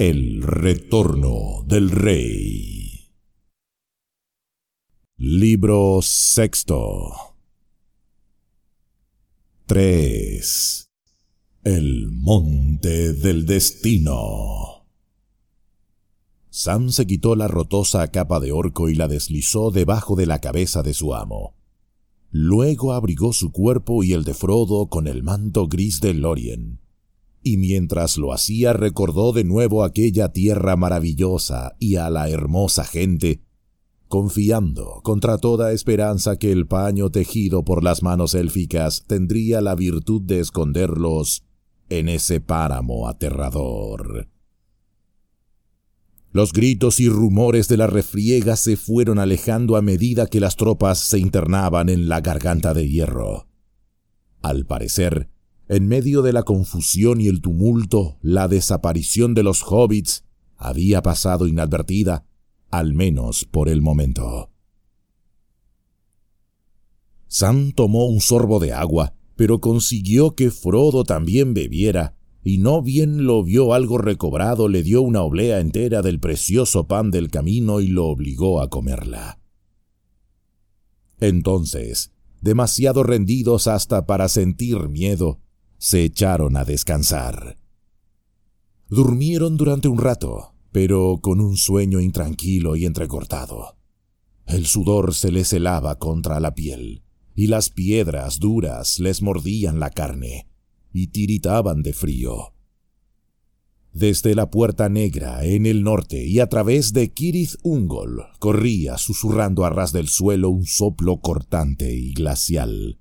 El retorno del rey. Libro sexto. 3. El monte del destino. Sam se quitó la rotosa capa de orco y la deslizó debajo de la cabeza de su amo. Luego abrigó su cuerpo y el de Frodo con el manto gris de Lórien. Y mientras lo hacía recordó de nuevo aquella tierra maravillosa y a la hermosa gente, confiando contra toda esperanza que el paño tejido por las manos élficas tendría la virtud de esconderlos en ese páramo aterrador. Los gritos y rumores de la refriega se fueron alejando a medida que las tropas se internaban en la garganta de hierro. Al parecer, en medio de la confusión y el tumulto, la desaparición de los hobbits había pasado inadvertida, al menos por el momento. Sam tomó un sorbo de agua, pero consiguió que Frodo también bebiera, y no bien lo vio algo recobrado, le dio una oblea entera del precioso pan del camino y lo obligó a comerla. Entonces, demasiado rendidos hasta para sentir miedo, se echaron a descansar. Durmieron durante un rato, pero con un sueño intranquilo y entrecortado. El sudor se les helaba contra la piel, y las piedras duras les mordían la carne, y tiritaban de frío. Desde la Puerta Negra en el norte y a través de Cirith Ungol corría susurrando a ras del suelo un soplo cortante y glacial.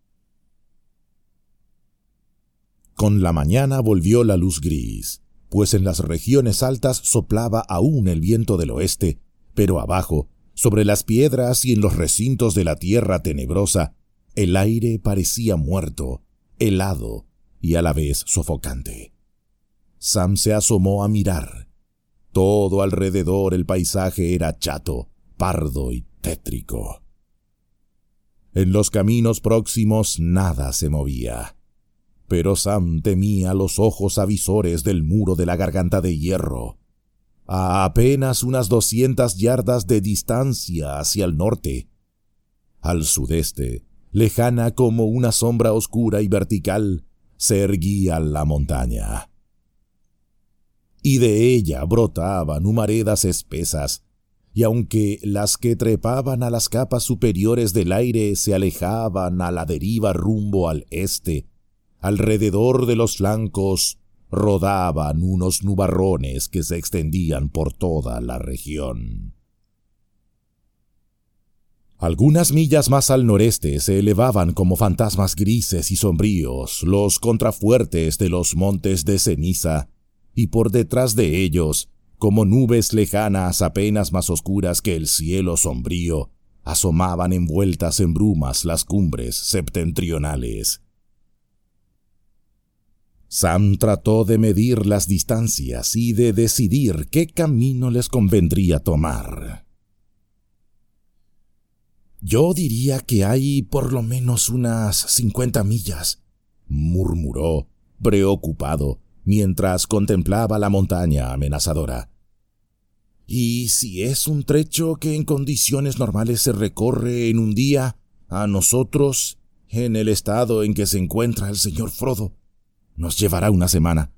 Con la mañana volvió la luz gris, pues en las regiones altas soplaba aún el viento del oeste, pero abajo, sobre las piedras y en los recintos de la tierra tenebrosa, el aire parecía muerto, helado y a la vez sofocante. Sam se asomó a mirar. Todo alrededor el paisaje era chato, pardo y tétrico. En los caminos próximos nada se movía. Pero Sam temía los ojos avisores del muro de la garganta de hierro. A apenas unas 200 yardas de distancia hacia el norte. Al sudeste, lejana como una sombra oscura y vertical, se erguía la montaña. Y de ella brotaban humaredas espesas, y aunque las que trepaban a las capas superiores del aire se alejaban a la deriva rumbo al este, alrededor de los flancos rodaban unos nubarrones que se extendían por toda la región. Algunas millas más al noreste se elevaban como fantasmas grises y sombríos los contrafuertes de los montes de ceniza, y por detrás de ellos, como nubes lejanas apenas más oscuras que el cielo sombrío, asomaban envueltas en brumas las cumbres septentrionales. Sam trató de medir las distancias y de decidir qué camino les convendría tomar. «Yo diría que hay por lo menos unas 50 millas», murmuró, preocupado, mientras contemplaba la montaña amenazadora. «Y si es un trecho que en condiciones normales se recorre en un día, a nosotros, en el estado en que se encuentra el señor Frodo, nos llevará una semana».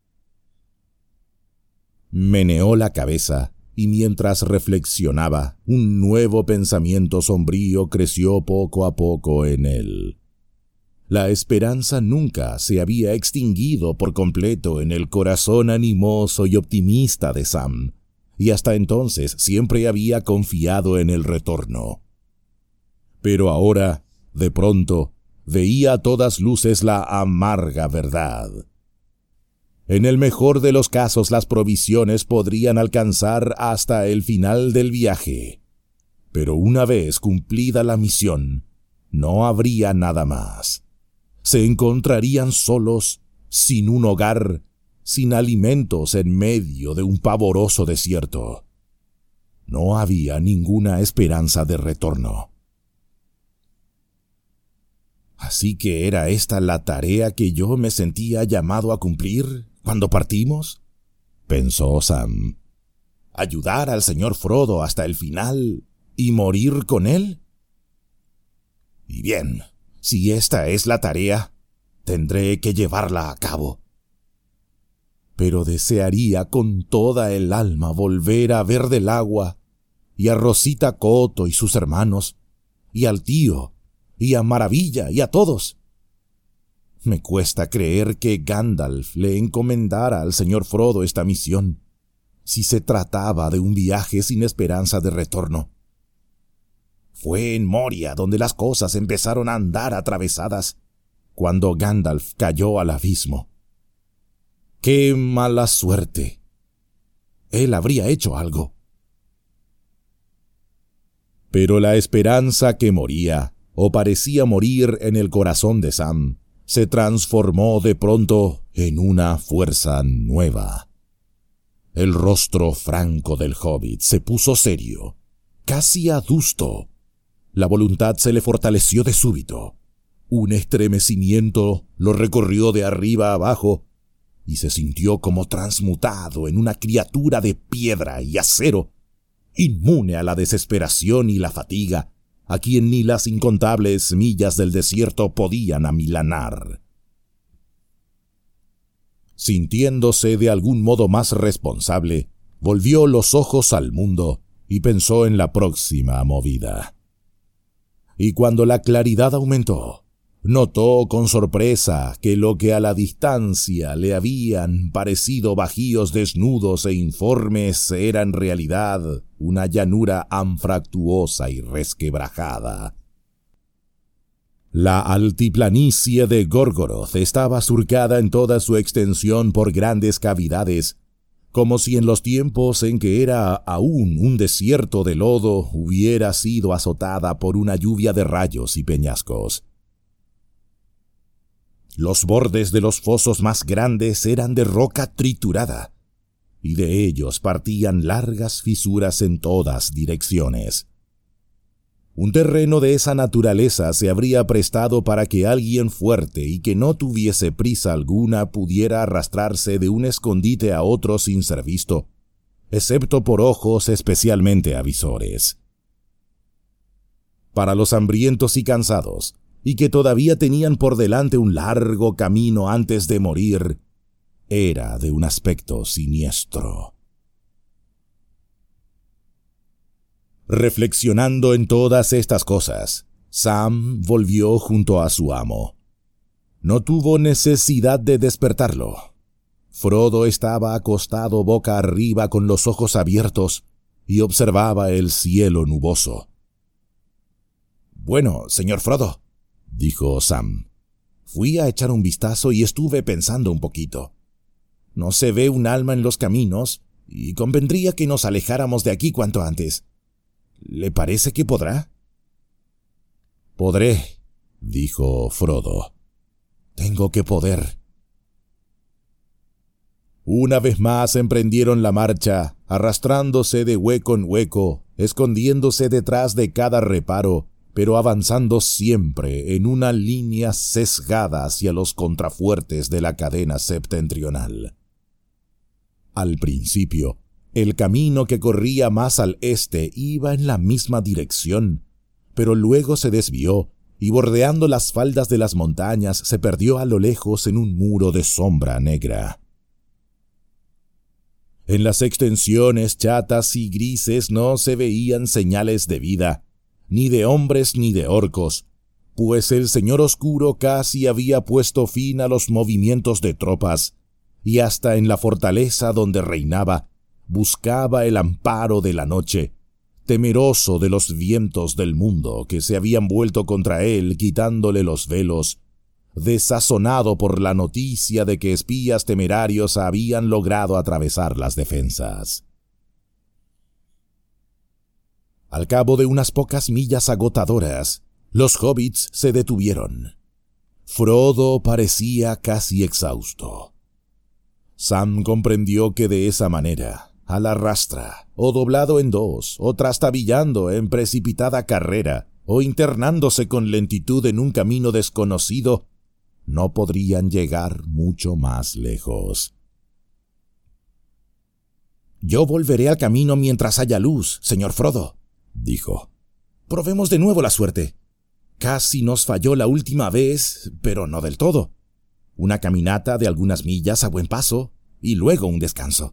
Meneó la cabeza, y mientras reflexionaba, un nuevo pensamiento sombrío creció poco a poco en él. La esperanza nunca se había extinguido por completo en el corazón animoso y optimista de Sam, y hasta entonces siempre había confiado en el retorno. Pero ahora, de pronto, veía a todas luces la amarga verdad. En el mejor de los casos las provisiones podrían alcanzar hasta el final del viaje, pero una vez cumplida la misión, no habría nada más. Se encontrarían solos, sin un hogar, sin alimentos en medio de un pavoroso desierto. No había ninguna esperanza de retorno. ¿Así que era esta la tarea que yo me sentía llamado a cumplir cuando partimos?, pensó Sam. ¿Ayudar al señor Frodo hasta el final y morir con él? Y bien, si esta es la tarea, tendré que llevarla a cabo. Pero desearía con toda el alma volver a ver del agua, y a Rosita Coto y sus hermanos, y al tío, y a Maravilla, y a todos. Me cuesta creer que Gandalf le encomendara al señor Frodo esta misión, si se trataba de un viaje sin esperanza de retorno. Fue en Moria donde las cosas empezaron a andar atravesadas, cuando Gandalf cayó al abismo. ¡Qué mala suerte! Él habría hecho algo. Pero la esperanza que moría, o parecía morir en el corazón de Sam, se transformó de pronto en una fuerza nueva. El rostro franco del hobbit se puso serio, casi adusto. La voluntad se le fortaleció de súbito. Un estremecimiento lo recorrió de arriba a abajo y se sintió como transmutado en una criatura de piedra y acero, inmune a la desesperación y la fatiga, a quien ni las incontables millas del desierto podían amilanar. Sintiéndose de algún modo más responsable, volvió los ojos al mundo y pensó en la próxima movida. Y cuando la claridad aumentó, notó con sorpresa que lo que a la distancia le habían parecido bajíos desnudos e informes era en realidad una llanura anfractuosa y resquebrajada. La altiplanicie de Gorgoroth estaba surcada en toda su extensión por grandes cavidades, como si en los tiempos en que era aún un desierto de lodo hubiera sido azotada por una lluvia de rayos y peñascos. Los bordes de los fosos más grandes eran de roca triturada, y de ellos partían largas fisuras en todas direcciones. Un terreno de esa naturaleza se habría prestado para que alguien fuerte y que no tuviese prisa alguna pudiera arrastrarse de un escondite a otro sin ser visto, excepto por ojos especialmente avisores. Para los hambrientos y cansados, y que todavía tenían por delante un largo camino antes de morir, era de un aspecto siniestro. Reflexionando en todas estas cosas, Sam volvió junto a su amo. No tuvo necesidad de despertarlo. Frodo estaba acostado boca arriba con los ojos abiertos y observaba el cielo nuboso. «Bueno, señor Frodo», dijo Sam, «fui a echar un vistazo y estuve pensando un poquito. No se ve un alma en los caminos y convendría que nos alejáramos de aquí cuanto antes. ¿Le parece que podrá?» «Podré», dijo Frodo. «Tengo que poder». Una vez más emprendieron la marcha, arrastrándose de hueco en hueco, escondiéndose detrás de cada reparo, pero avanzando siempre en una línea sesgada hacia los contrafuertes de la cadena septentrional. Al principio, el camino que corría más al este iba en la misma dirección, pero luego se desvió y bordeando las faldas de las montañas se perdió a lo lejos en un muro de sombra negra. En las extensiones chatas y grises no se veían señales de vida, ni de hombres ni de orcos, pues el Señor Oscuro casi había puesto fin a los movimientos de tropas, y hasta en la fortaleza donde reinaba, buscaba el amparo de la noche, temeroso de los vientos del mundo que se habían vuelto contra él quitándole los velos, desazonado por la noticia de que espías temerarios habían logrado atravesar las defensas. Al cabo de unas pocas millas agotadoras, los hobbits se detuvieron. Frodo parecía casi exhausto. Sam comprendió que de esa manera, a la rastra, o doblado en dos, o trastabillando en precipitada carrera, o internándose con lentitud en un camino desconocido, no podrían llegar mucho más lejos. «Yo volveré al camino mientras haya luz, señor Frodo», dijo. «Probemos de nuevo la suerte. Casi nos falló la última vez, pero no del todo. Una caminata de algunas millas a buen paso y luego un descanso».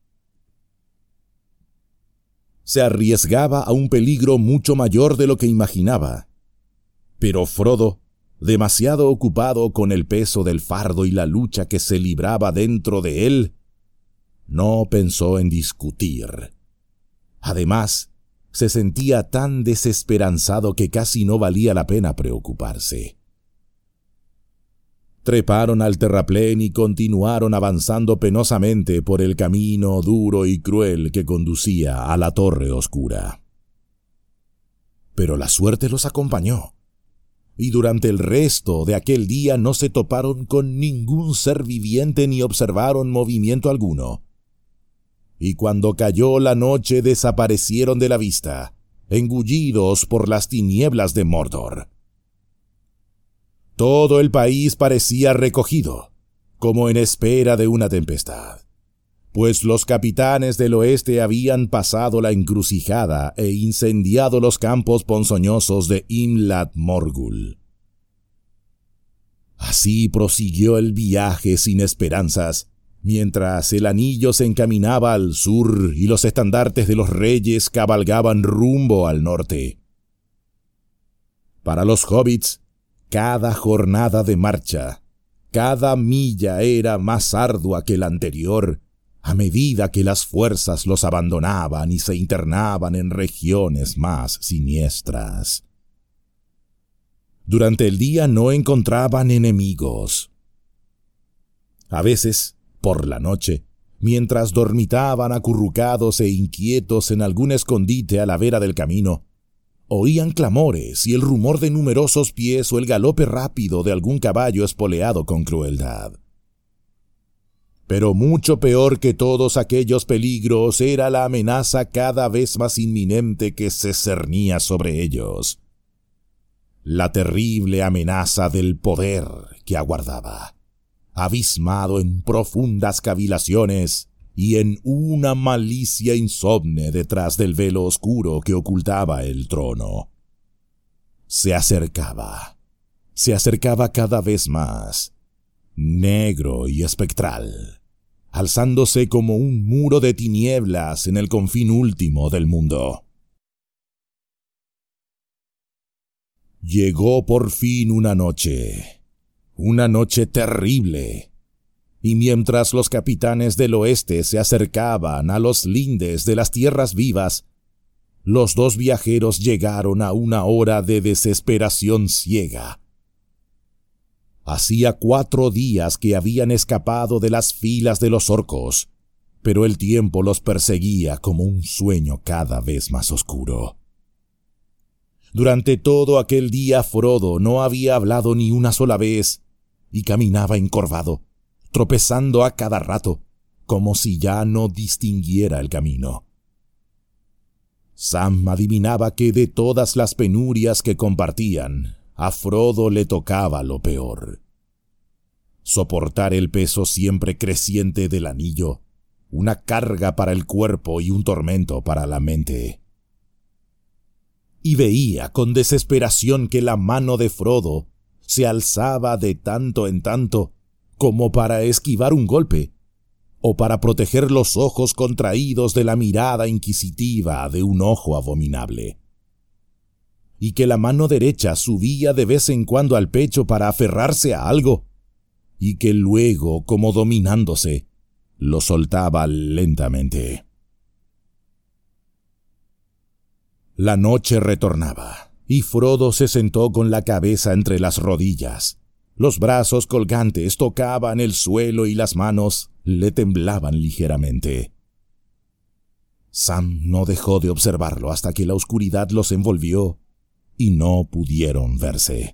Se arriesgaba a un peligro mucho mayor de lo que imaginaba. Pero Frodo, demasiado ocupado con el peso del fardo y la lucha que se libraba dentro de él, no pensó en discutir. Además, se sentía tan desesperanzado que casi no valía la pena preocuparse. Treparon al terraplén y continuaron avanzando penosamente por el camino duro y cruel que conducía a la Torre Oscura. Pero la suerte los acompañó, y durante el resto de aquel día no se toparon con ningún ser viviente ni observaron movimiento alguno. Y cuando cayó la noche desaparecieron de la vista, engullidos por las tinieblas de Mordor. Todo el país parecía recogido, como en espera de una tempestad, pues los capitanes del oeste habían pasado la encrucijada e incendiado los campos ponzoñosos de Imlat Morgul. Así prosiguió el viaje sin esperanzas, mientras el anillo se encaminaba al sur y los estandartes de los reyes cabalgaban rumbo al norte. Para los hobbits, cada jornada de marcha, cada milla era más ardua que la anterior, a medida que las fuerzas los abandonaban y se internaban en regiones más siniestras. Durante el día no encontraban enemigos. A veces, por la noche, mientras dormitaban acurrucados e inquietos en algún escondite a la vera del camino, oían clamores y el rumor de numerosos pies o el galope rápido de algún caballo espoleado con crueldad. Pero mucho peor que todos aquellos peligros era la amenaza cada vez más inminente que se cernía sobre ellos. La terrible amenaza del poder que aguardaba, abismado en profundas cavilaciones y en una malicia insomne detrás del velo oscuro que ocultaba el trono. Se acercaba cada vez más, negro y espectral, alzándose como un muro de tinieblas en el confín último del mundo. Llegó por fin una noche terrible, y mientras los capitanes del oeste se acercaban a los lindes de las tierras vivas, los dos viajeros llegaron a una hora de desesperación ciega. Hacía 4 días que habían escapado de las filas de los orcos, pero el tiempo los perseguía como un sueño cada vez más oscuro. Durante todo aquel día Frodo no había hablado ni una sola vez, y caminaba encorvado, tropezando a cada rato, como si ya no distinguiera el camino. Sam adivinaba que de todas las penurias que compartían, a Frodo le tocaba lo peor. Soportar el peso siempre creciente del anillo, una carga para el cuerpo y un tormento para la mente. Y veía con desesperación que la mano de Frodo se alzaba de tanto en tanto, como para esquivar un golpe, o para proteger los ojos contraídos de la mirada inquisitiva de un ojo abominable. Y que la mano derecha subía de vez en cuando al pecho para aferrarse a algo, y que luego, como dominándose, lo soltaba lentamente. La noche retornaba, y Frodo se sentó con la cabeza entre las rodillas. Los brazos colgantes tocaban el suelo y las manos le temblaban ligeramente. Sam no dejó de observarlo hasta que la oscuridad los envolvió y no pudieron verse.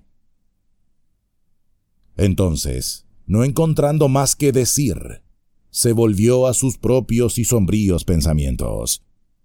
Entonces, no encontrando más que decir, se volvió a sus propios y sombríos pensamientos.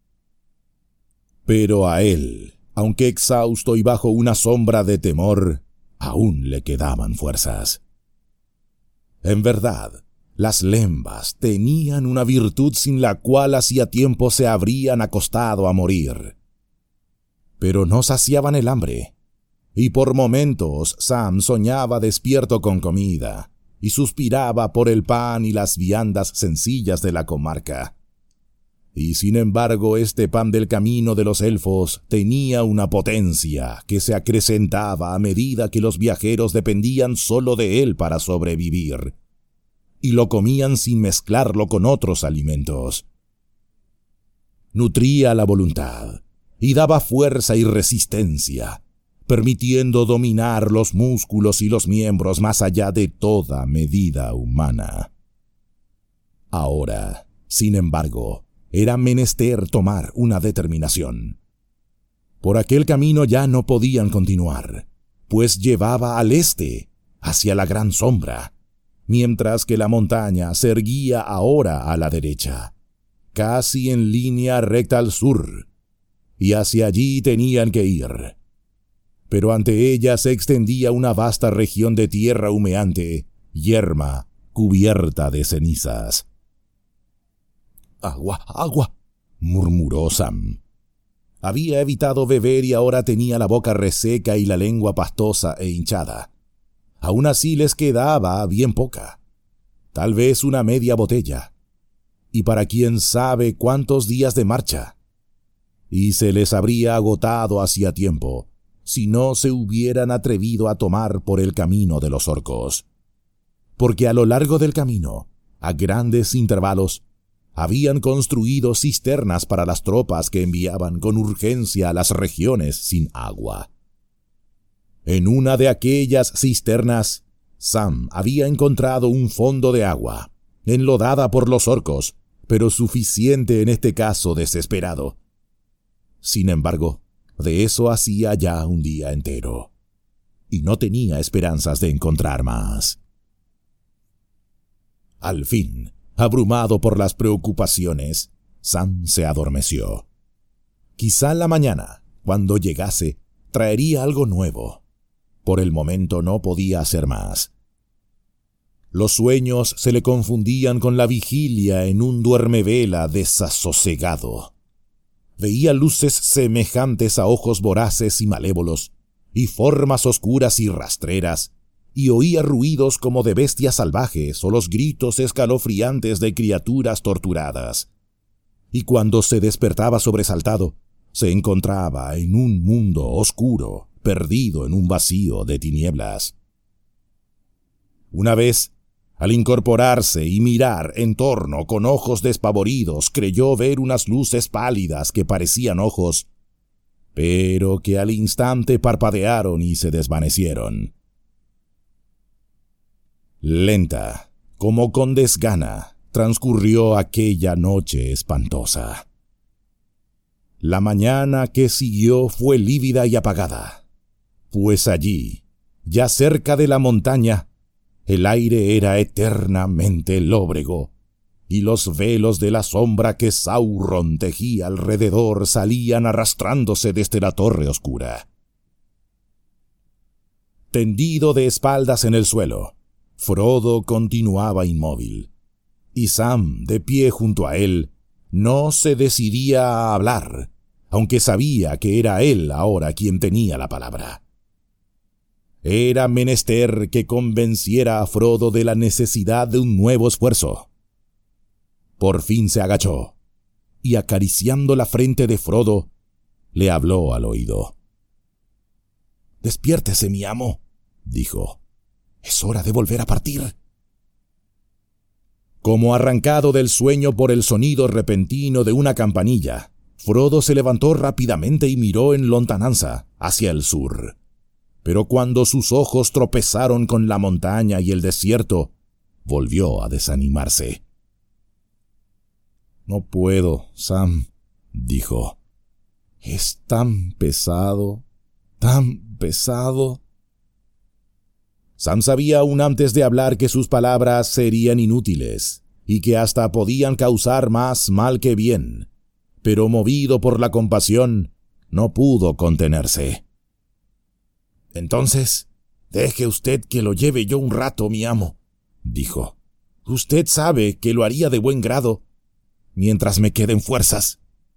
Pero a él, aunque exhausto y bajo una sombra de temor, aún le quedaban fuerzas. En verdad, Las lembas tenían una virtud sin la cual hacía tiempo se habrían acostado a morir. Pero no saciaban el hambre, y por momentos Sam soñaba despierto con comida, y suspiraba por el pan y las viandas sencillas de la comarca. Y sin embargo este pan del camino de los elfos tenía una potencia que se acrecentaba a medida que los viajeros dependían solo de él para sobrevivir, y lo comían sin mezclarlo con otros alimentos. Nutría la voluntad, y daba fuerza y resistencia, permitiendo dominar los músculos y los miembros más allá de toda medida humana. Ahora, sin embargo, era menester tomar una determinación. Por aquel camino ya no podían continuar, pues llevaba al este, hacia la gran sombra, mientras que la montaña se erguía ahora a la derecha, casi en línea recta al sur, y hacia allí tenían que ir. Pero ante ella se extendía una vasta región de tierra humeante, yerma, cubierta de cenizas. «Agua, agua», murmuró Sam. Había evitado beber y ahora tenía la boca reseca y la lengua pastosa e hinchada. Aún así les quedaba bien poca, tal vez una media botella, y para quién sabe cuántos días de marcha. Y se les habría agotado hacía tiempo, si no se hubieran atrevido a tomar por el camino de los orcos. Porque a lo largo del camino, a grandes intervalos, habían construido cisternas para las tropas que enviaban con urgencia a las regiones sin agua. En una de aquellas cisternas, Sam había encontrado un fondo de agua, enlodada por los orcos, pero suficiente en este caso desesperado. Sin embargo, de eso hacía ya un día entero, y no tenía esperanzas de encontrar más. Al fin, abrumado por las preocupaciones, Sam se adormeció. Quizá la mañana, cuando llegase, traería algo nuevo. Por el momento no podía hacer más. Los sueños se le confundían con la vigilia en un duermevela desasosegado. Veía luces semejantes a ojos voraces y malévolos, y formas oscuras y rastreras, y oía ruidos como de bestias salvajes o los gritos escalofriantes de criaturas torturadas. Y cuando se despertaba sobresaltado, se encontraba en un mundo oscuro, perdido en un vacío de tinieblas. Una vez, al incorporarse y mirar en torno con ojos despavoridos, creyó ver unas luces pálidas que parecían ojos, pero que al instante parpadearon y se desvanecieron. Lenta, como con desgana, transcurrió aquella noche espantosa. La mañana que siguió fue lívida y apagada, pues allí, ya cerca de la montaña, el aire era eternamente lóbrego, y los velos de la sombra que Sauron tejía alrededor salían arrastrándose desde la torre oscura. Tendido de espaldas en el suelo, Frodo continuaba inmóvil, y Sam, de pie junto a él, no se decidía a hablar, aunque sabía que era él ahora quien tenía la palabra. Era menester que convenciera a Frodo de la necesidad de un nuevo esfuerzo. Por fin se agachó, y acariciando la frente de Frodo, le habló al oído. «Despiértese, mi amo», dijo. «Es hora de volver a partir». Como arrancado del sueño por el sonido repentino de una campanilla, Frodo se levantó rápidamente y miró en lontananza, hacia el sur. Pero cuando sus ojos tropezaron con la montaña y el desierto, volvió a desanimarse. «No puedo, Sam», dijo. «Es tan pesado, tan pesado». Sam sabía aún antes de hablar que sus palabras serían inútiles, y que hasta podían causar más mal que bien, pero movido por la compasión, no pudo contenerse. «Entonces, deje usted que lo lleve yo un rato, mi amo», dijo. Usted sabe que lo haría de buen grado, mientras me queden fuerzas.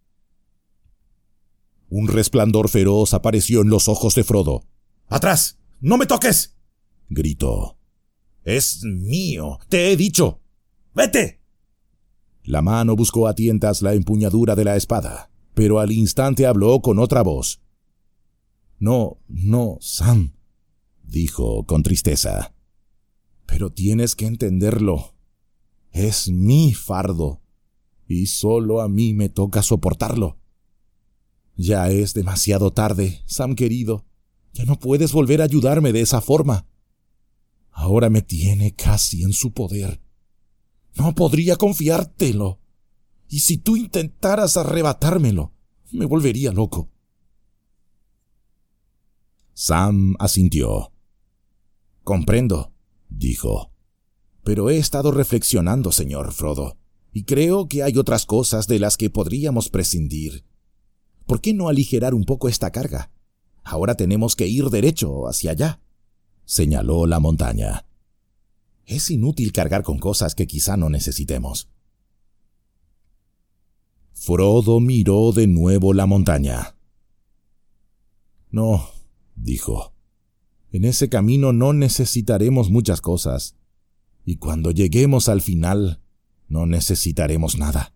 Un resplandor feroz apareció en los ojos de Frodo. ¡Atrás! ¡No me toques!, gritó. ¡Es mío! ¡Te he dicho! ¡Vete! La mano buscó a tientas la empuñadura de la espada, pero al instante habló con otra voz. No, Sam, dijo con tristeza. Pero tienes que entenderlo. Es mi fardo, y solo a mí me toca soportarlo. Ya es demasiado tarde, Sam querido. Ya no puedes volver a ayudarme de esa forma. Ahora me tiene casi en su poder. No podría confiártelo. Y si tú intentaras arrebatármelo, me volvería loco. Sam asintió. Comprendo, dijo. Pero he estado reflexionando, señor Frodo, y creo que hay otras cosas de las que podríamos prescindir. ¿Por qué no aligerar un poco esta carga? Ahora tenemos que ir derecho hacia allá, señaló la montaña. Es inútil cargar con cosas que quizá no necesitemos. Frodo miró de nuevo la montaña. No, dijo. En ese camino no necesitaremos muchas cosas, y cuando lleguemos al final, no necesitaremos nada.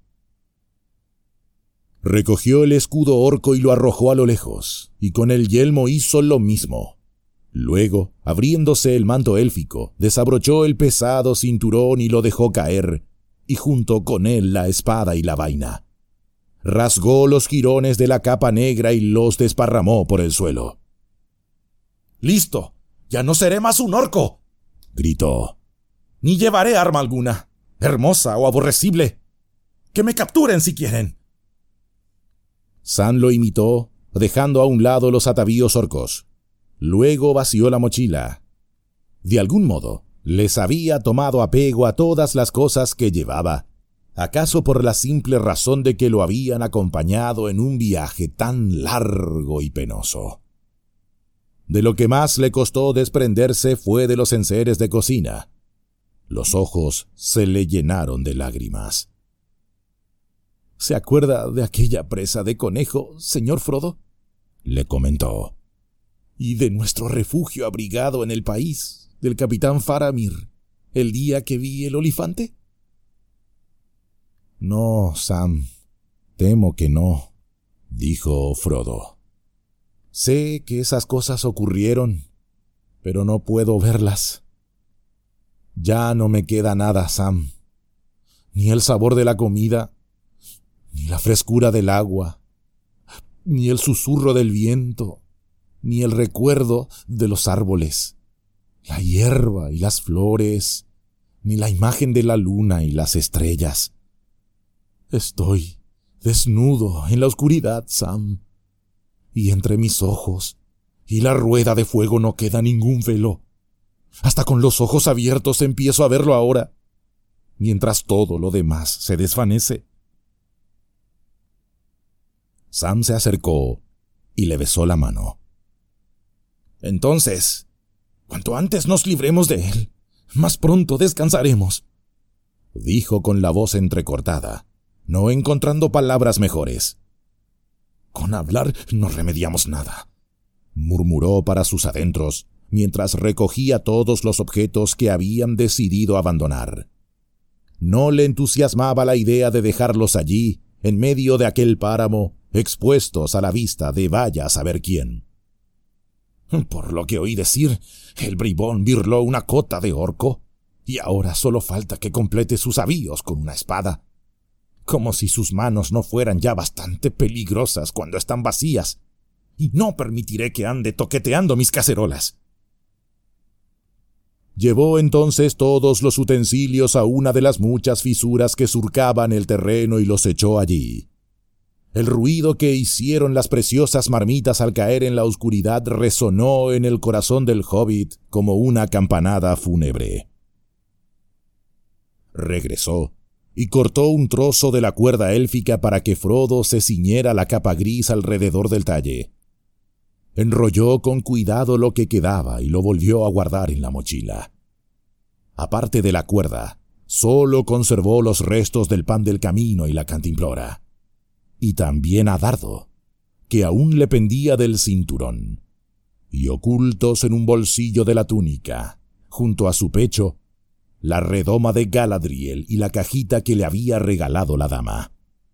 Recogió el escudo orco y lo arrojó a lo lejos, y con el yelmo hizo lo mismo. Luego, abriéndose el manto élfico, desabrochó el pesado cinturón y lo dejó caer, y junto con él la espada y la vaina. Rasgó los jirones de la capa negra y los desparramó por el suelo. ¡Listo! ¡Ya no seré más un orco!, gritó. Ni llevaré arma alguna, hermosa o aborrecible. ¡Que me capturen si quieren! Sam lo imitó, dejando a un lado los atavíos orcos. Luego vació la mochila. De algún modo, les había tomado apego a todas las cosas que llevaba, acaso por la simple razón de que lo habían acompañado en un viaje tan largo y penoso. De lo que más le costó desprenderse fue de los enseres de cocina. Los ojos se le llenaron de lágrimas. ¿Se acuerda de aquella presa de conejo, señor Frodo?, le comentó. Y de nuestro refugio abrigado en el país del capitán Faramir, el día que vi el olifante. No, Sam, temo que no, dijo Frodo. Sé que esas cosas ocurrieron, pero no puedo verlas. Ya no me queda nada, Sam. Ni el sabor de la comida, ni la frescura del agua, ni el susurro del viento, ni el recuerdo de los árboles, la hierba y las flores, ni la imagen de la luna y las estrellas. Estoy desnudo en la oscuridad, Sam, y entre mis ojos y la rueda de fuego no queda ningún velo. Hasta con los ojos abiertos empiezo a verlo ahora, mientras todo lo demás se desvanece. Sam se acercó y le besó la mano. Entonces, cuanto antes nos libremos de él, más pronto descansaremos, dijo con la voz entrecortada, no encontrando palabras mejores. Con hablar no remediamos nada, murmuró para sus adentros, mientras recogía todos los objetos que habían decidido abandonar. No le entusiasmaba la idea de dejarlos allí, en medio de aquel páramo, expuestos a la vista de vaya a saber quién. Por lo que oí decir, el bribón birló una cota de orco, y ahora solo falta que complete sus avíos con una espada. Como si sus manos no fueran ya bastante peligrosas cuando están vacías, y no permitiré que ande toqueteando mis cacerolas. Llevó entonces todos los utensilios a una de las muchas fisuras que surcaban el terreno y los echó allí. El ruido que hicieron las preciosas marmitas al caer en la oscuridad resonó en el corazón del hobbit como una campanada fúnebre. Regresó y cortó un trozo de la cuerda élfica para que Frodo se ciñera la capa gris alrededor del talle. Enrolló con cuidado lo que quedaba y lo volvió a guardar en la mochila. Aparte de la cuerda, solo conservó los restos del pan del camino y la cantimplora, y también a Dardo, que aún le pendía del cinturón, y ocultos en un bolsillo de la túnica, junto a su pecho, la redoma de Galadriel y la cajita que le había regalado la dama.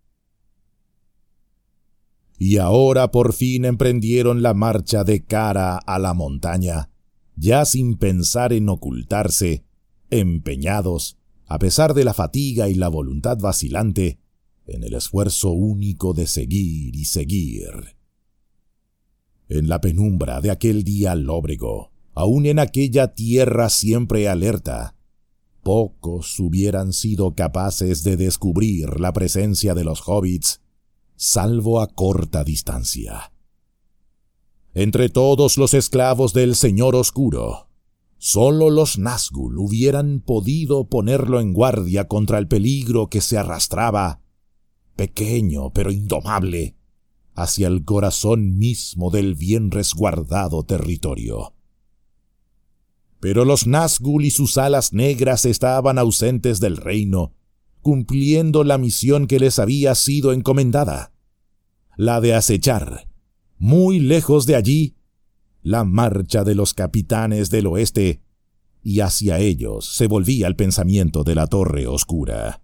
Y ahora por fin emprendieron la marcha de cara a la montaña, ya sin pensar en ocultarse, empeñados, a pesar de la fatiga y la voluntad vacilante, en el esfuerzo único de seguir y seguir. En la penumbra de aquel día lóbrego, aún en aquella tierra siempre alerta, pocos hubieran sido capaces de descubrir la presencia de los hobbits, salvo a corta distancia. Entre todos los esclavos del Señor Oscuro, solo los Nazgûl hubieran podido ponerlo en guardia contra el peligro que se arrastraba, pequeño pero indomable, hacia el corazón mismo del bien resguardado territorio. Pero los Nazgûl y sus alas negras estaban ausentes del reino, cumpliendo la misión que les había sido encomendada, la de acechar, muy lejos de allí, la marcha de los capitanes del oeste, y hacia ellos se volvía el pensamiento de la Torre Oscura.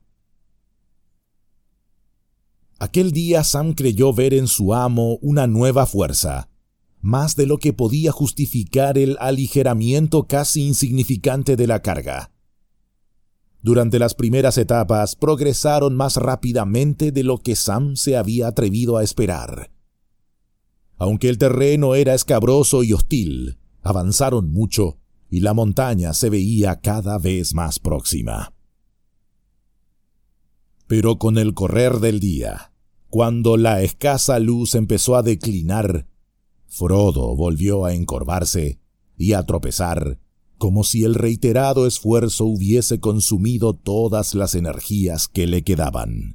Aquel día Sam creyó ver en su amo una nueva fuerza, más de lo que podía justificar el aligeramiento casi insignificante de la carga. Durante las primeras etapas progresaron más rápidamente de lo que Sam se había atrevido a esperar. Aunque el terreno era escabroso y hostil, avanzaron mucho y la montaña se veía cada vez más próxima. Pero con el correr del día, cuando la escasa luz empezó a declinar, Frodo volvió a encorvarse y a tropezar, como si el reiterado esfuerzo hubiese consumido todas las energías que le quedaban.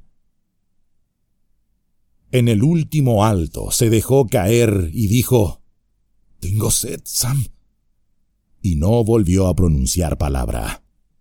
En el último alto se dejó caer y dijo: «¿Tengo sed, Sam?» Y no volvió a pronunciar palabra.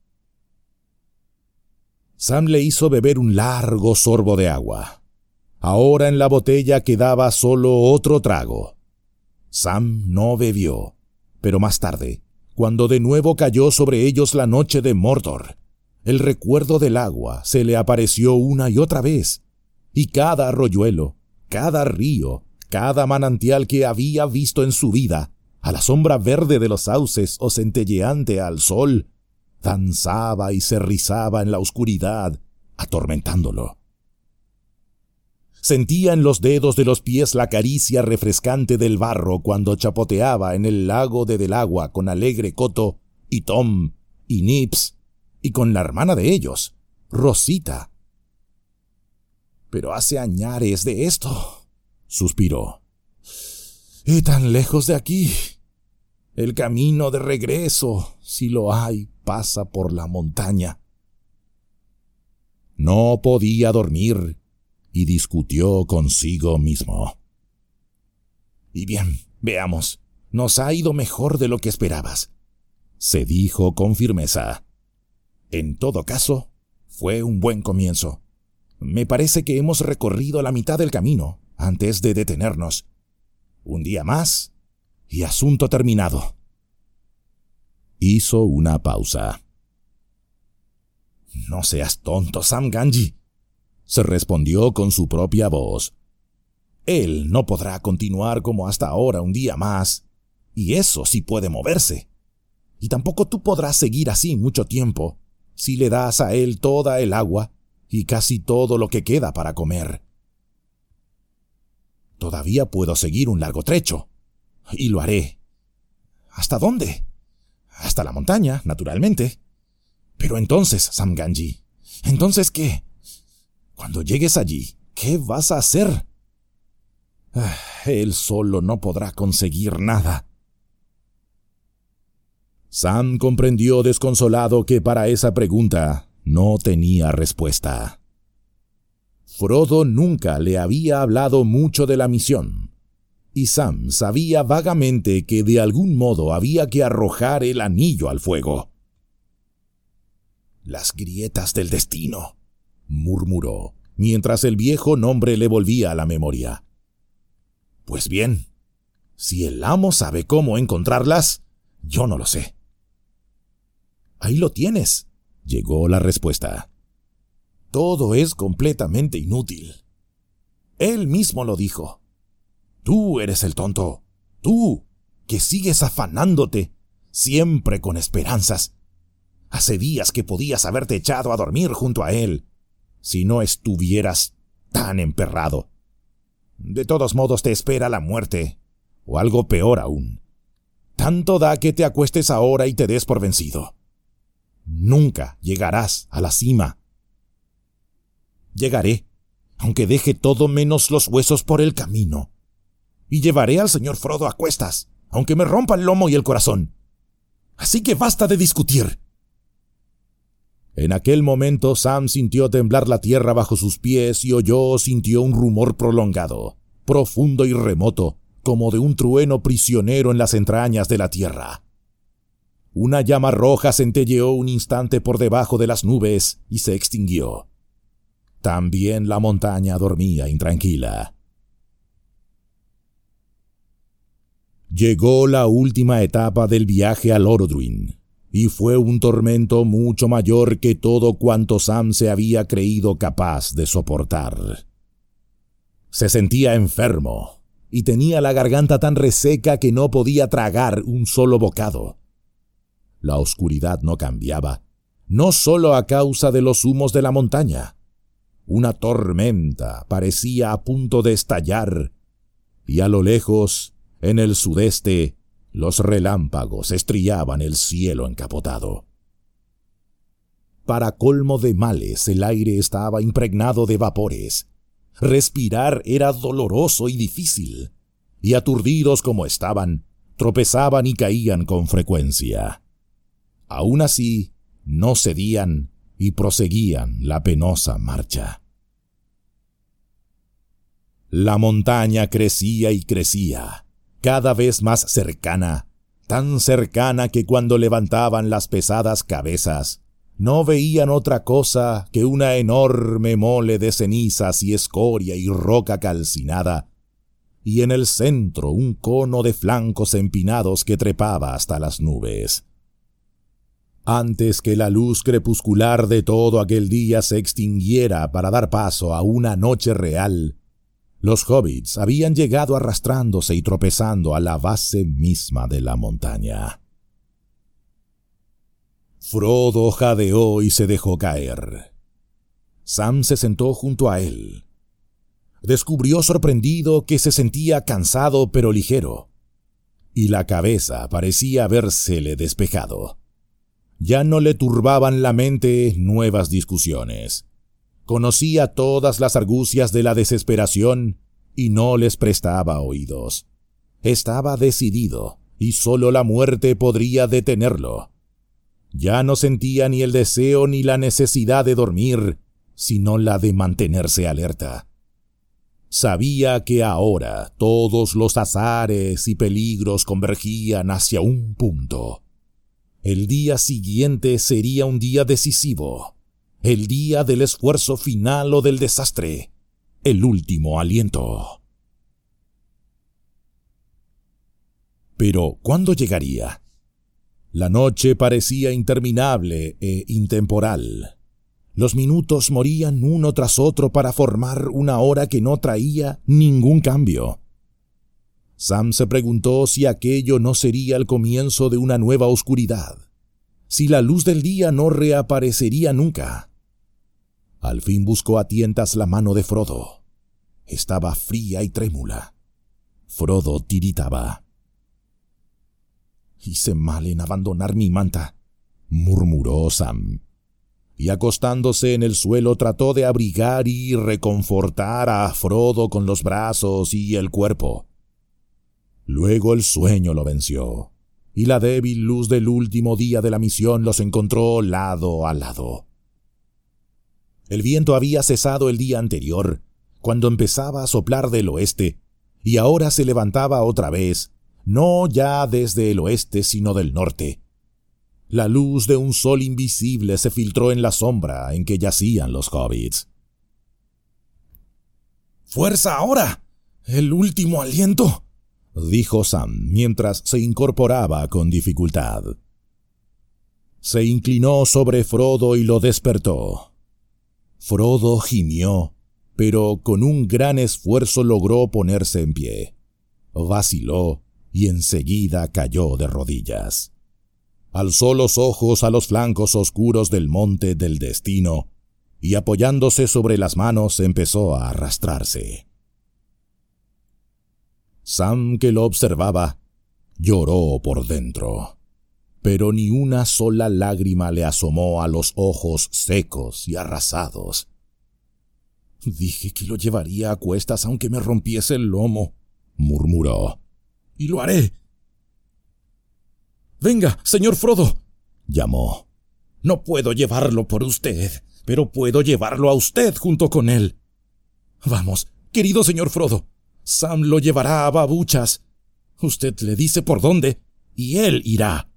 Sam le hizo beber un largo sorbo de agua. Ahora en la botella quedaba solo otro trago. Sam no bebió, pero más tarde, cuando de nuevo cayó sobre ellos la noche de Mordor, el recuerdo del agua se le apareció una y otra vez, y cada arroyuelo, cada río, cada manantial que había visto en su vida, a la sombra verde de los sauces o centelleante al sol, danzaba y se rizaba en la oscuridad, atormentándolo. Sentía en los dedos de los pies la caricia refrescante del barro cuando chapoteaba en el lago de Delagua con Alegre Coto y Tom y Nips y con la hermana de ellos, Rosita. «Pero hace añares de esto», suspiró. «Y tan lejos de aquí. El camino de regreso, si lo hay, pasa por la montaña». No podía dormir y discutió consigo mismo. «Y bien, veamos, nos ha ido mejor de lo que esperabas», se dijo con firmeza. «En todo caso, fue un buen comienzo. Me parece que hemos recorrido la mitad del camino antes de detenernos. Un día más y asunto terminado». Hizo una pausa. «No seas tonto, Sam Gamgee», se respondió con su propia voz. «Él no podrá continuar como hasta ahora un día más, y eso sí puede moverse. Y tampoco tú podrás seguir así mucho tiempo, si le das a él toda el agua y casi todo lo que queda para comer. Todavía puedo seguir un largo trecho, y lo haré. ¿Hasta dónde? Hasta la montaña, naturalmente. Pero entonces, Sam Gamgee, ¿entonces qué? Cuando llegues allí, ¿qué vas a hacer? Él solo no podrá conseguir nada». Sam comprendió desconsolado que para esa pregunta no tenía respuesta. Frodo nunca le había hablado mucho de la misión, y Sam sabía vagamente que de algún modo había que arrojar el anillo al fuego. Las grietas del destino, murmuró, mientras el viejo nombre le volvía a la memoria. Pues bien, si el amo sabe cómo encontrarlas, yo no lo sé. Ahí lo tienes, llegó la respuesta. Todo es completamente inútil. Él mismo lo dijo. Tú eres el tonto. Tú, que sigues afanándote, siempre con esperanzas. Hace días que podías haberte echado a dormir junto a él, si no estuvieras tan emperrado. De todos modos te espera la muerte, o algo peor aún. Tanto da que te acuestes ahora y te des por vencido. Nunca llegarás a la cima. Llegaré, aunque deje todo menos los huesos por el camino. Y llevaré al señor Frodo a cuestas, aunque me rompa el lomo y el corazón. Así que basta de discutir. En aquel momento Sam sintió temblar la tierra bajo sus pies y sintió un rumor prolongado, profundo y remoto, como de un trueno prisionero en las entrañas de la tierra. Una llama roja centelleó un instante por debajo de las nubes y se extinguió. También la montaña dormía intranquila. Llegó la última etapa del viaje al Orodruin, y fue un tormento mucho mayor que todo cuanto Sam se había creído capaz de soportar. Se sentía enfermo, y tenía la garganta tan reseca que no podía tragar un solo bocado. La oscuridad no cambiaba, no solo a causa de los humos de la montaña. Una tormenta parecía a punto de estallar, y a lo lejos, en el sudeste, los relámpagos estriaban el cielo encapotado. Para colmo de males, el aire estaba impregnado de vapores. Respirar era doloroso y difícil, y aturdidos como estaban, tropezaban y caían con frecuencia. Aún así, no cedían y proseguían la penosa marcha. La montaña crecía y crecía, cada vez más cercana, tan cercana que cuando levantaban las pesadas cabezas, no veían otra cosa que una enorme mole de cenizas y escoria y roca calcinada, y en el centro un cono de flancos empinados que trepaba hasta las nubes. Antes que la luz crepuscular de todo aquel día se extinguiera para dar paso a una noche real, los hobbits habían llegado arrastrándose y tropezando a la base misma de la montaña. Frodo jadeó y se dejó caer. Sam se sentó junto a él. Descubrió sorprendido que se sentía cansado pero ligero, y la cabeza parecía habérsele despejado. Ya no le turbaban la mente nuevas discusiones. Conocía todas las argucias de la desesperación y no les prestaba oídos. Estaba decidido, y sólo la muerte podría detenerlo. Ya no sentía ni el deseo ni la necesidad de dormir, sino la de mantenerse alerta. Sabía que ahora todos los azares y peligros convergían hacia un punto. El día siguiente sería un día decisivo. El día del esfuerzo final o del desastre, el último aliento. Pero, ¿cuándo llegaría? La noche parecía interminable e intemporal. Los minutos morían uno tras otro para formar una hora que no traía ningún cambio. Sam se preguntó si aquello no sería el comienzo de una nueva oscuridad, si la luz del día no reaparecería nunca. Al fin buscó a tientas la mano de Frodo. Estaba fría y trémula. Frodo tiritaba. «Hice mal en abandonar mi manta», murmuró Sam, y acostándose en el suelo trató de abrigar y reconfortar a Frodo con los brazos y el cuerpo. Luego el sueño lo venció, y la débil luz del último día de la misión los encontró lado a lado. El viento había cesado el día anterior, cuando empezaba a soplar del oeste, y ahora se levantaba otra vez, no ya desde el oeste sino del norte. La luz de un sol invisible se filtró en la sombra en que yacían los hobbits. ¡Fuerza ahora! ¡El último aliento!, dijo Sam mientras se incorporaba con dificultad. Se inclinó sobre Frodo y lo despertó. Frodo gimió, pero con un gran esfuerzo logró ponerse en pie. Vaciló y enseguida cayó de rodillas. Alzó los ojos a los flancos oscuros del monte del destino y apoyándose sobre las manos empezó a arrastrarse. Sam, que lo observaba, lloró por dentro, pero ni una sola lágrima le asomó a los ojos secos y arrasados. «Dije que lo llevaría a cuestas aunque me rompiese el lomo», murmuró. «Y lo haré». «Venga, señor Frodo», llamó. «No puedo llevarlo por usted, pero puedo llevarlo a usted junto con él. Vamos, querido señor Frodo, Sam lo llevará a Babuchas. Usted le dice por dónde, y él irá».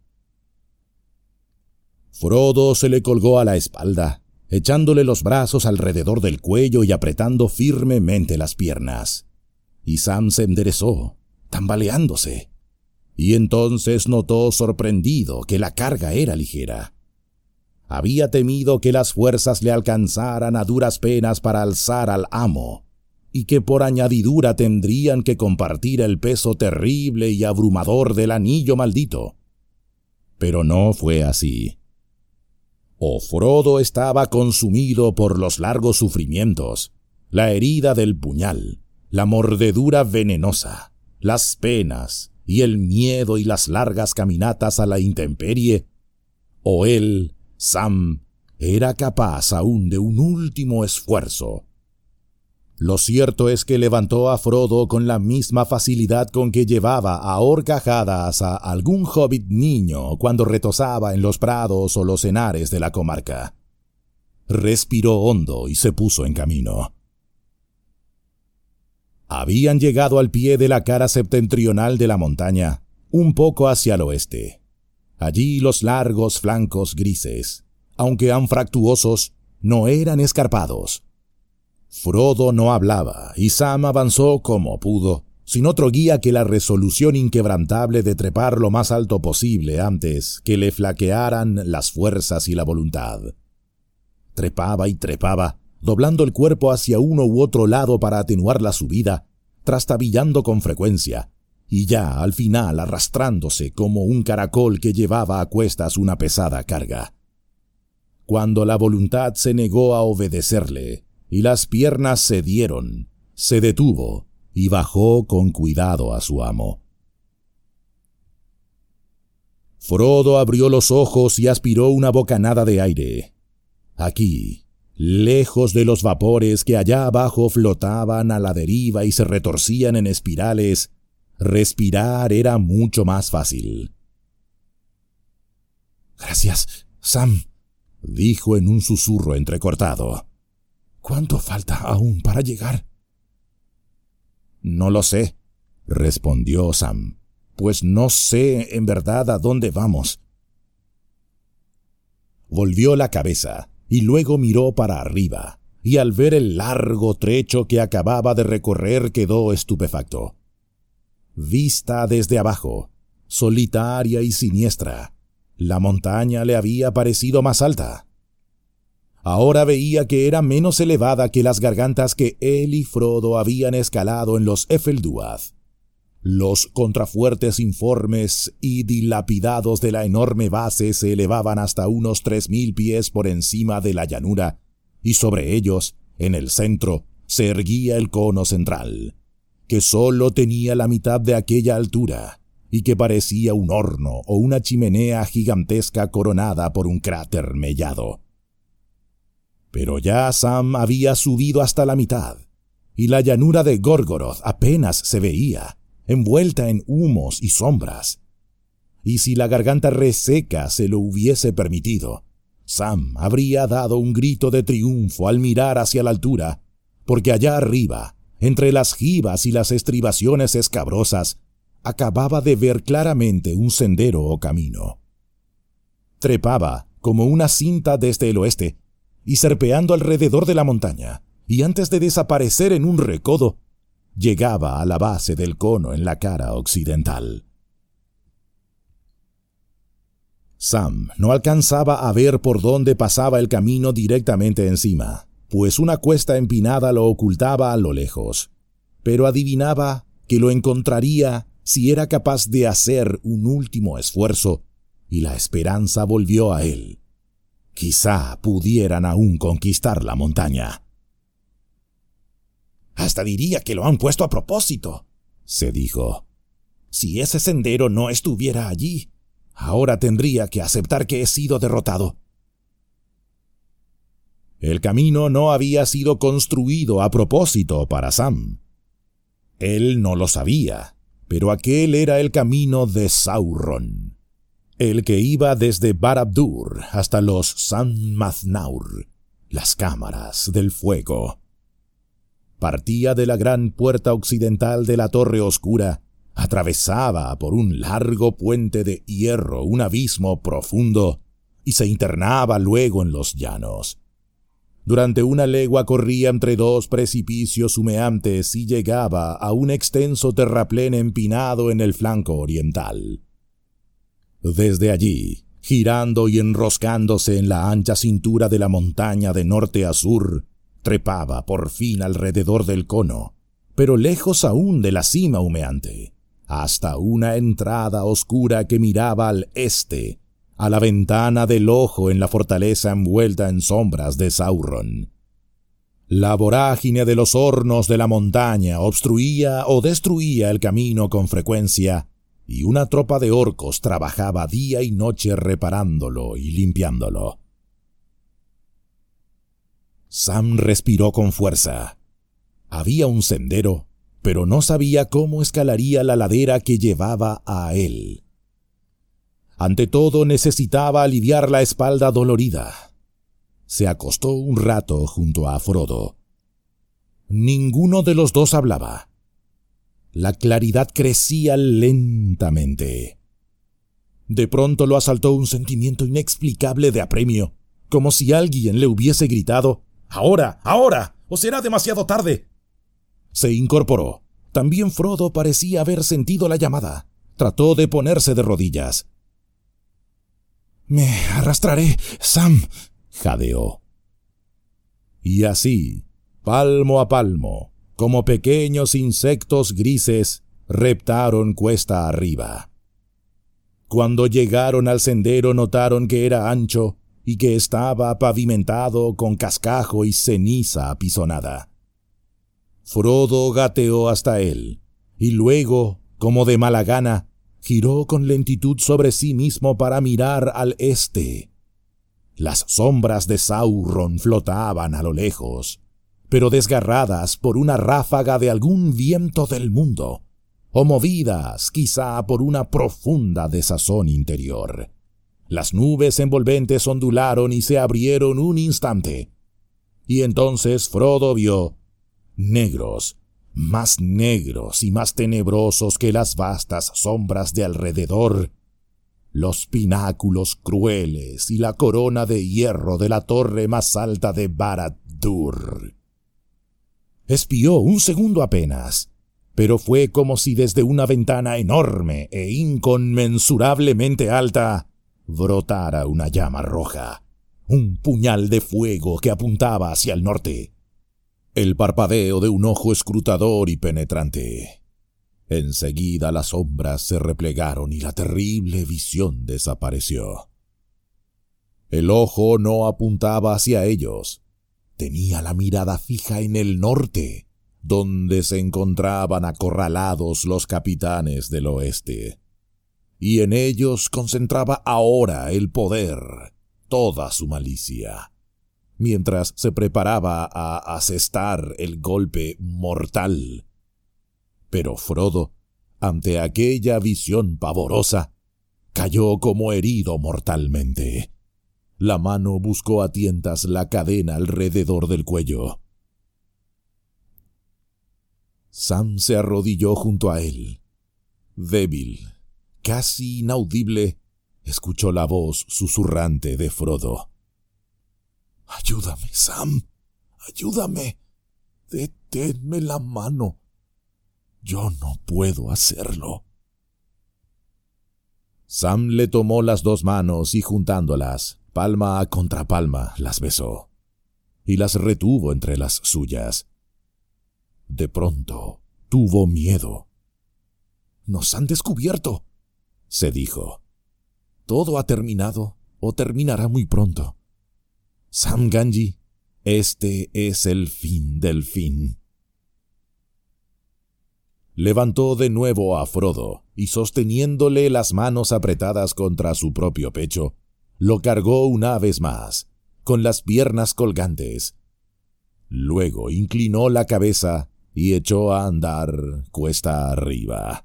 Frodo se le colgó a la espalda, echándole los brazos alrededor del cuello y apretando firmemente las piernas. Y Sam se enderezó, tambaleándose. Y entonces notó sorprendido que la carga era ligera. Había temido que las fuerzas le alcanzaran a duras penas para alzar al amo, y que por añadidura tendrían que compartir el peso terrible y abrumador del anillo maldito. Pero no fue así. O Frodo estaba consumido por los largos sufrimientos, la herida del puñal, la mordedura venenosa, las penas y el miedo y las largas caminatas a la intemperie, o él, Sam, era capaz aún de un último esfuerzo. Lo cierto es que levantó a Frodo con la misma facilidad con que llevaba a horcajadas a algún hobbit niño cuando retozaba en los prados o los henares de la comarca. Respiró hondo y se puso en camino. Habían llegado al pie de la cara septentrional de la montaña, un poco hacia el oeste. Allí los largos flancos grises, aunque anfractuosos, no eran escarpados. Frodo no hablaba y Sam avanzó como pudo, sin otro guía que la resolución inquebrantable de trepar lo más alto posible antes que le flaquearan las fuerzas y la voluntad. Trepaba y trepaba, doblando el cuerpo hacia uno u otro lado para atenuar la subida, trastabillando con frecuencia, y ya al final arrastrándose como un caracol que llevaba a cuestas una pesada carga. Cuando la voluntad se negó a obedecerle, y las piernas cedieron, se detuvo y bajó con cuidado a su amo. Frodo abrió los ojos y aspiró una bocanada de aire. Aquí, lejos de los vapores que allá abajo flotaban a la deriva y se retorcían en espirales, respirar era mucho más fácil. «Gracias, Sam», dijo en un susurro entrecortado. «¿Cuánto falta aún para llegar?» «No lo sé», respondió Sam, «pues no sé en verdad a dónde vamos». Volvió la cabeza y luego miró para arriba, y al ver el largo trecho que acababa de recorrer quedó estupefacto. Vista desde abajo, solitaria y siniestra, la montaña le había parecido más alta. Ahora veía que era menos elevada que las gargantas que él y Frodo habían escalado en los Efelduath. Los contrafuertes informes y dilapidados de la enorme base se elevaban hasta unos 3000 pies por encima de la llanura, y sobre ellos, en el centro, se erguía el cono central, que sólo tenía la mitad de aquella altura, y que parecía un horno o una chimenea gigantesca coronada por un cráter mellado. Pero ya Sam había subido hasta la mitad, y la llanura de Gorgoroth apenas se veía, envuelta en humos y sombras. Y si la garganta reseca se lo hubiese permitido, Sam habría dado un grito de triunfo al mirar hacia la altura, porque allá arriba, entre las jibas y las estribaciones escabrosas, acababa de ver claramente un sendero o camino. Trepaba como una cinta desde el oeste, y serpeando alrededor de la montaña, y antes de desaparecer en un recodo, llegaba a la base del cono en la cara occidental. Sam no alcanzaba a ver por dónde pasaba el camino directamente encima, pues una cuesta empinada lo ocultaba a lo lejos, pero adivinaba que lo encontraría si era capaz de hacer un último esfuerzo, y la esperanza volvió a él. Quizá pudieran aún conquistar la montaña. «Hasta diría que lo han puesto a propósito», se dijo. «Si ese sendero no estuviera allí, ahora tendría que aceptar que he sido derrotado». El camino no había sido construido a propósito para Sam. Él no lo sabía, pero aquel era el camino de Sauron, el que iba desde Barad-dûr hasta los San-Mathnaur, las cámaras del fuego. Partía de la gran puerta occidental de la Torre Oscura, atravesaba por un largo puente de hierro un abismo profundo y se internaba luego en los llanos. Durante una legua corría entre dos precipicios humeantes y llegaba a un extenso terraplén empinado en el flanco oriental. Desde allí, girando y enroscándose en la ancha cintura de la montaña de norte a sur, trepaba por fin alrededor del cono, pero lejos aún de la cima humeante, hasta una entrada oscura que miraba al este, a la ventana del ojo en la fortaleza envuelta en sombras de Sauron. La vorágine de los hornos de la montaña obstruía o destruía el camino con frecuencia, y una tropa de orcos trabajaba día y noche reparándolo y limpiándolo. Sam respiró con fuerza. Había un sendero, pero no sabía cómo escalaría la ladera que llevaba a él. Ante todo necesitaba aliviar la espalda dolorida. Se acostó un rato junto a Frodo. Ninguno de los dos hablaba. La claridad crecía lentamente. De pronto lo asaltó un sentimiento inexplicable de apremio, como si alguien le hubiese gritado: «¡Ahora! ¡Ahora! ¡O será demasiado tarde!». Se incorporó. También Frodo parecía haber sentido la llamada. Trató de ponerse de rodillas. «Me arrastraré, Sam», jadeó. Y así, palmo a palmo, como pequeños insectos grises, reptaron cuesta arriba. Cuando llegaron al sendero notaron que era ancho y que estaba pavimentado con cascajo y ceniza apisonada. Frodo gateó hasta él, y luego, como de mala gana, giró con lentitud sobre sí mismo para mirar al este. Las sombras de Sauron flotaban a lo lejos, pero desgarradas por una ráfaga de algún viento del mundo, o movidas quizá por una profunda desazón interior. Las nubes envolventes ondularon y se abrieron un instante, y entonces Frodo vio, negros, más negros y más tenebrosos que las vastas sombras de alrededor, los pináculos crueles y la corona de hierro de la torre más alta de Barad-dûr. Espió un segundo apenas, pero fue como si desde una ventana enorme e inconmensurablemente alta brotara una llama roja, un puñal de fuego que apuntaba hacia el norte. El parpadeo de un ojo escrutador y penetrante. Enseguida las sombras se replegaron y la terrible visión desapareció. El ojo no apuntaba hacia ellos. Tenía la mirada fija en el norte, donde se encontraban acorralados los capitanes del oeste. Y en ellos concentraba ahora el poder, toda su malicia, mientras se preparaba a asestar el golpe mortal. Pero Frodo, ante aquella visión pavorosa, cayó como herido mortalmente. La mano buscó a tientas la cadena alrededor del cuello. Sam se arrodilló junto a él. Débil, casi inaudible, escuchó la voz susurrante de Frodo. «Ayúdame, Sam. Ayúdame. Deténme la mano. Yo no puedo hacerlo». Sam le tomó las dos manos y juntándolas, palma a contrapalma, las besó, y las retuvo entre las suyas. De pronto, tuvo miedo. «Nos han descubierto», se dijo. «Todo ha terminado o terminará muy pronto. Sam Gamgee, este es el fin del fin». Levantó de nuevo a Frodo y sosteniéndole las manos apretadas contra su propio pecho, lo cargó una vez más, con las piernas colgantes. Luego inclinó la cabeza y echó a andar cuesta arriba.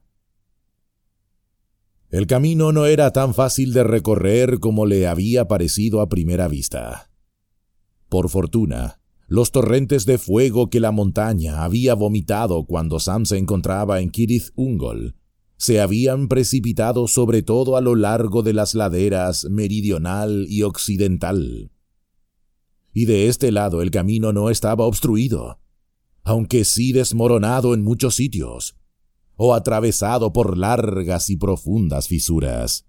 El camino no era tan fácil de recorrer como le había parecido a primera vista. Por fortuna, los torrentes de fuego que la montaña había vomitado cuando Sam se encontraba en Cirith Ungol se habían precipitado sobre todo a lo largo de las laderas meridional y occidental. Y de este lado el camino no estaba obstruido, aunque sí desmoronado en muchos sitios, o atravesado por largas y profundas fisuras.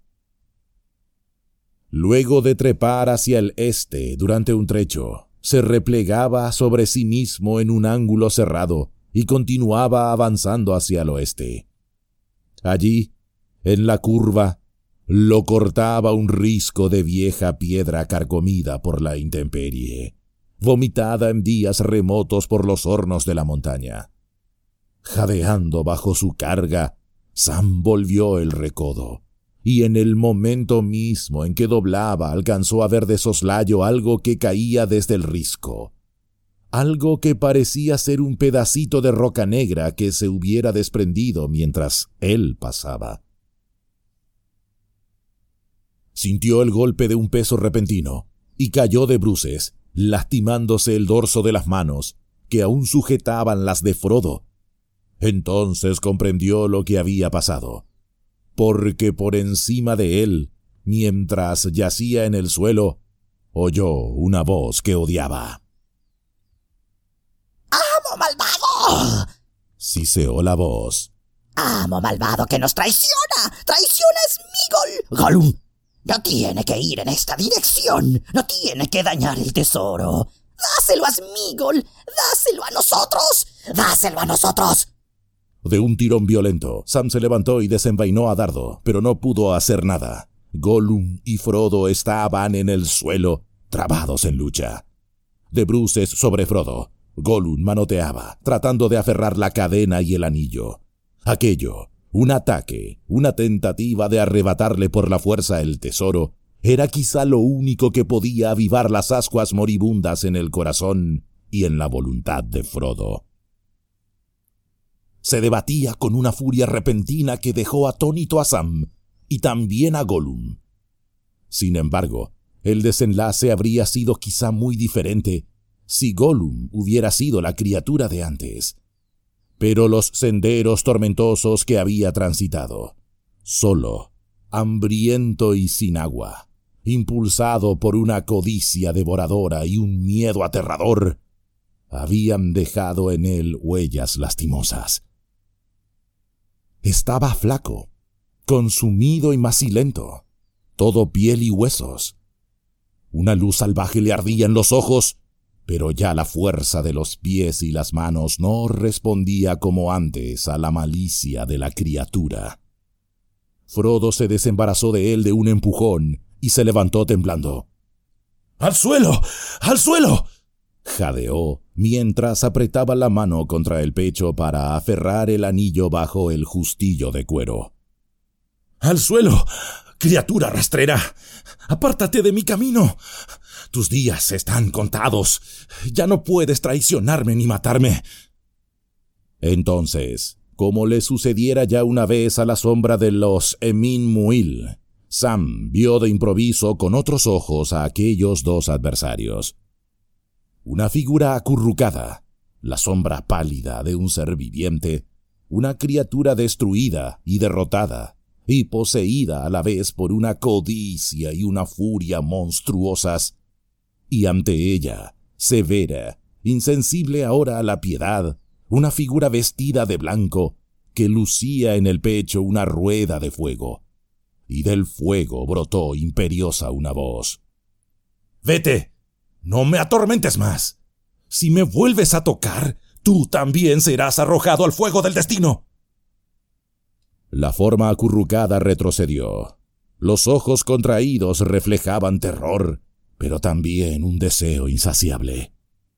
Luego de trepar hacia el este durante un trecho, se replegaba sobre sí mismo en un ángulo cerrado y continuaba avanzando hacia el oeste. Allí, en la curva, lo cortaba un risco de vieja piedra carcomida por la intemperie, vomitada en días remotos por los hornos de la montaña. Jadeando bajo su carga, Sam volvió el recodo, y en el momento mismo en que doblaba alcanzó a ver de soslayo algo que caía desde el risco. Algo que parecía ser un pedacito de roca negra que se hubiera desprendido mientras él pasaba. Sintió el golpe de un peso repentino y cayó de bruces, lastimándose el dorso de las manos, que aún sujetaban las de Frodo. Entonces comprendió lo que había pasado, porque por encima de él, mientras yacía en el suelo, oyó una voz que odiaba. ¡Amo malvado! Siseó la voz. ¡Amo malvado que nos traiciona! ¡Traiciona a Sméagol! ¡Gollum! No tiene que ir en esta dirección. No tiene que dañar el tesoro. ¡Dáselo a Sméagol! ¡Dáselo a nosotros! ¡Dáselo a nosotros! De un tirón violento, Sam se levantó y desenvainó a dardo, pero no pudo hacer nada. Gollum y Frodo estaban en el suelo, trabados en lucha. De bruces sobre Frodo, Gollum manoteaba, tratando de aferrar la cadena y el anillo. Aquello, un ataque, una tentativa de arrebatarle por la fuerza el tesoro, era quizá lo único que podía avivar las ascuas moribundas en el corazón y en la voluntad de Frodo. Se debatía con una furia repentina que dejó atónito a Sam y también a Gollum. Sin embargo, el desenlace habría sido quizá muy diferente si Gollum hubiera sido la criatura de antes. Pero los senderos tormentosos que había transitado, solo, hambriento y sin agua, impulsado por una codicia devoradora y un miedo aterrador, habían dejado en él huellas lastimosas. Estaba flaco, consumido y macilento, todo piel y huesos. Una luz salvaje le ardía en los ojos, pero ya la fuerza de los pies y las manos no respondía como antes a la malicia de la criatura. Frodo se desembarazó de él de un empujón y se levantó temblando. ¡Al suelo! ¡Al suelo!, jadeó mientras apretaba la mano contra el pecho para aferrar el anillo bajo el justillo de cuero. ¡Al suelo! ¡Criatura rastrera! ¡Apártate de mi camino! Tus días están contados. Ya no puedes traicionarme ni matarme. Entonces, como le sucediera ya una vez a la sombra de los Emyn Muil, Sam vio de improviso con otros ojos a aquellos dos adversarios. Una figura acurrucada, la sombra pálida de un ser viviente, una criatura destruida y derrotada, y poseída a la vez por una codicia y una furia monstruosas, y ante ella, severa, insensible ahora a la piedad, una figura vestida de blanco, que lucía en el pecho una rueda de fuego, y del fuego brotó imperiosa una voz. «Vete, no me atormentes más. Si me vuelves a tocar, tú también serás arrojado al fuego del destino». La forma acurrucada retrocedió. Los ojos contraídos reflejaban terror, pero también un deseo insaciable.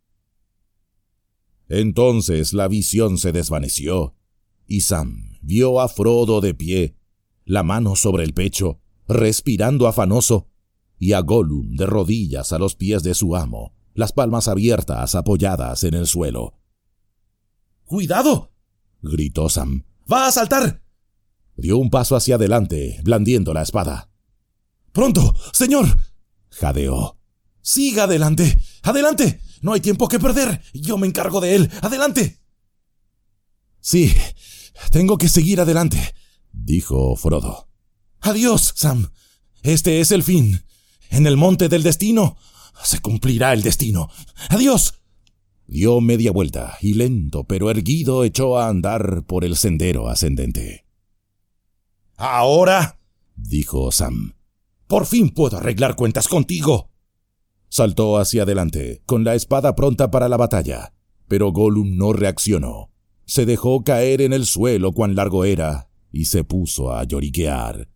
Entonces la visión se desvaneció, y Sam vio a Frodo de pie, la mano sobre el pecho, respirando afanoso, y a Gollum de rodillas a los pies de su amo, las palmas abiertas apoyadas en el suelo. «¡Cuidado!», gritó Sam. «¡Va a saltar!». Dio un paso hacia adelante, blandiendo la espada. «¡Pronto, señor!», jadeó. «Siga adelante, adelante. No hay tiempo que perder. Yo me encargo de él. Adelante». «Sí, tengo que seguir adelante», dijo Frodo. «Adiós, Sam. Este es el fin. En el monte del destino se cumplirá el destino. Adiós». Dio media vuelta y lento pero erguido echó a andar por el sendero ascendente. «Ahora», dijo Sam, «por fin puedo arreglar cuentas contigo». Saltó hacia adelante, con la espada pronta para la batalla, pero Gollum no reaccionó. Se dejó caer en el suelo cuán largo era y se puso a lloriquear.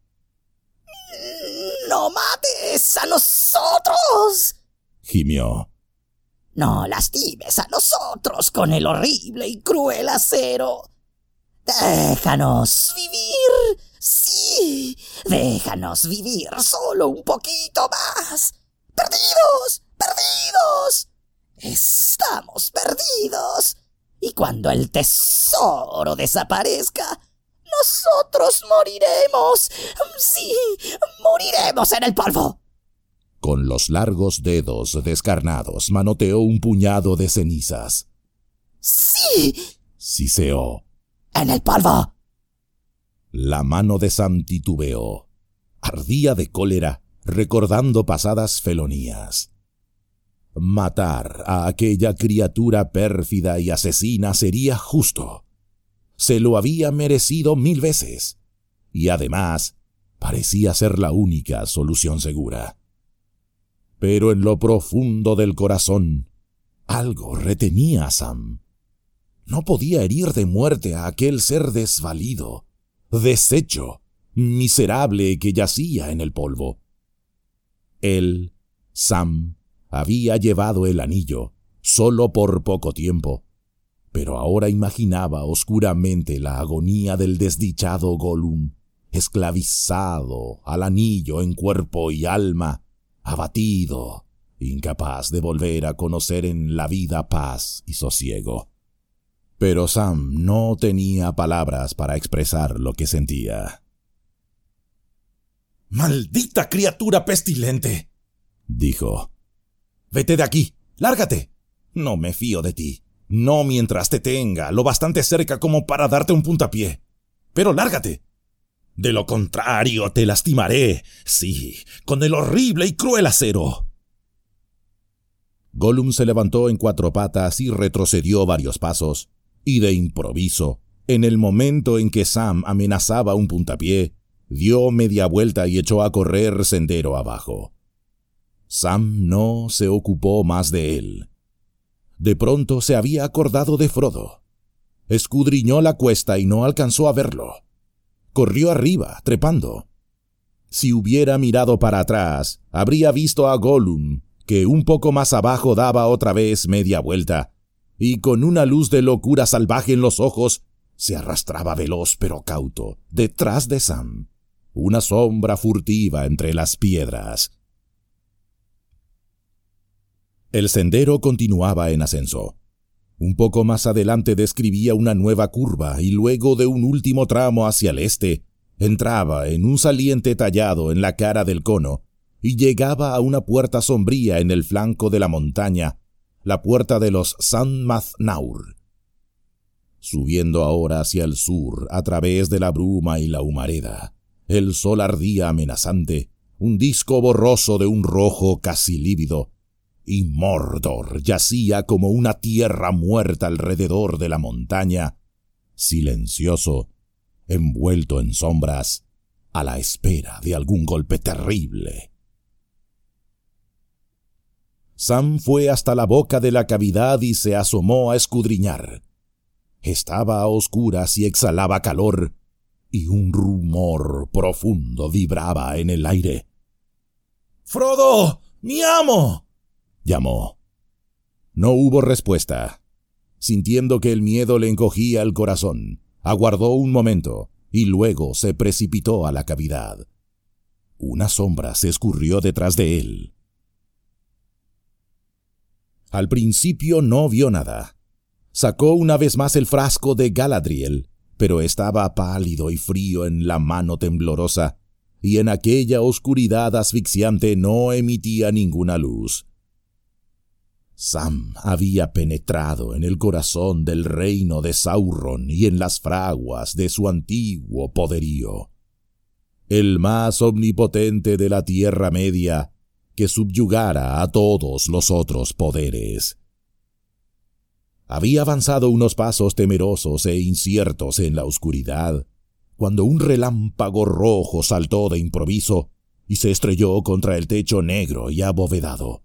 ¡No mates a nosotros!, gimió. «No lastimes a nosotros con el horrible y cruel acero. Déjanos vivir, sí, déjanos vivir solo un poquito más. ¡Perdidos! ¡Perdidos! Estamos perdidos. Y cuando el tesoro desaparezca, nosotros moriremos. Sí, moriremos en el polvo». Con los largos dedos descarnados manoteó un puñado de cenizas. «Sí», siseó. «en el polvo». La mano de Sam titubeó. Ardía de cólera, recordando pasadas felonías. Matar a aquella criatura pérfida y asesina sería justo. Se lo había merecido 1000 veces. Y además, parecía ser la única solución segura. Pero en lo profundo del corazón, algo retenía a Sam. No podía herir de muerte a aquel ser desvalido, deshecho, miserable que yacía en el polvo. Él, Sam, había llevado el anillo, solo por poco tiempo, pero ahora imaginaba oscuramente la agonía del desdichado Gollum, esclavizado al anillo en cuerpo y alma, abatido, incapaz de volver a conocer en la vida paz y sosiego. Pero Sam no tenía palabras para expresar lo que sentía. «¡Maldita criatura pestilente!», dijo. «Vete de aquí, lárgate. No me fío de ti, no mientras te tenga lo bastante cerca como para darte un puntapié. Pero lárgate. De lo contrario te lastimaré, sí, con el horrible y cruel acero». Gollum se levantó en 4 patas y retrocedió varios pasos, y de improviso, en el momento en que Sam amenazaba un puntapié, dio media vuelta y echó a correr sendero abajo. Sam no se ocupó más de él. De pronto se había acordado de Frodo. Escudriñó la cuesta y no alcanzó a verlo. Corrió arriba, trepando. Si hubiera mirado para atrás, habría visto a Gollum, que un poco más abajo daba otra vez media vuelta, y con una luz de locura salvaje en los ojos, se arrastraba veloz pero cauto, detrás de Sam, una sombra furtiva entre las piedras. El sendero continuaba en ascenso. Un poco más adelante describía una nueva curva y luego de un último tramo hacia el este, entraba en un saliente tallado en la cara del cono y llegaba a una puerta sombría en el flanco de la montaña, la puerta de los San-Math-Naur. Subiendo ahora hacia el sur a través de la bruma y la humareda, El sol ardía amenazante, un disco borroso de un rojo casi lívido, y Mordor yacía como una tierra muerta alrededor de la montaña, silencioso, envuelto en sombras, a la espera de algún golpe terrible. Sam fue hasta la boca de la cavidad y se asomó a escudriñar. Estaba a oscuras y exhalaba calor, y un rumor profundo vibraba en el aire. ¡Frodo! ¡Mi amo!, llamó. No hubo respuesta. Sintiendo que el miedo le encogía el corazón, aguardó un momento y luego se precipitó a la cavidad. Una sombra se escurrió detrás de él. Al principio no vio nada. Sacó una vez más el frasco de Galadriel, pero estaba pálido y frío en la mano temblorosa, y en aquella oscuridad asfixiante no emitía ninguna luz. Sam había penetrado en el corazón del reino de Sauron y en las fraguas de su antiguo poderío. El más omnipotente de la Tierra Media, que subyugara a todos los otros poderes. Había avanzado unos pasos temerosos e inciertos en la oscuridad, cuando un relámpago rojo saltó de improviso y se estrelló contra el techo negro y abovedado.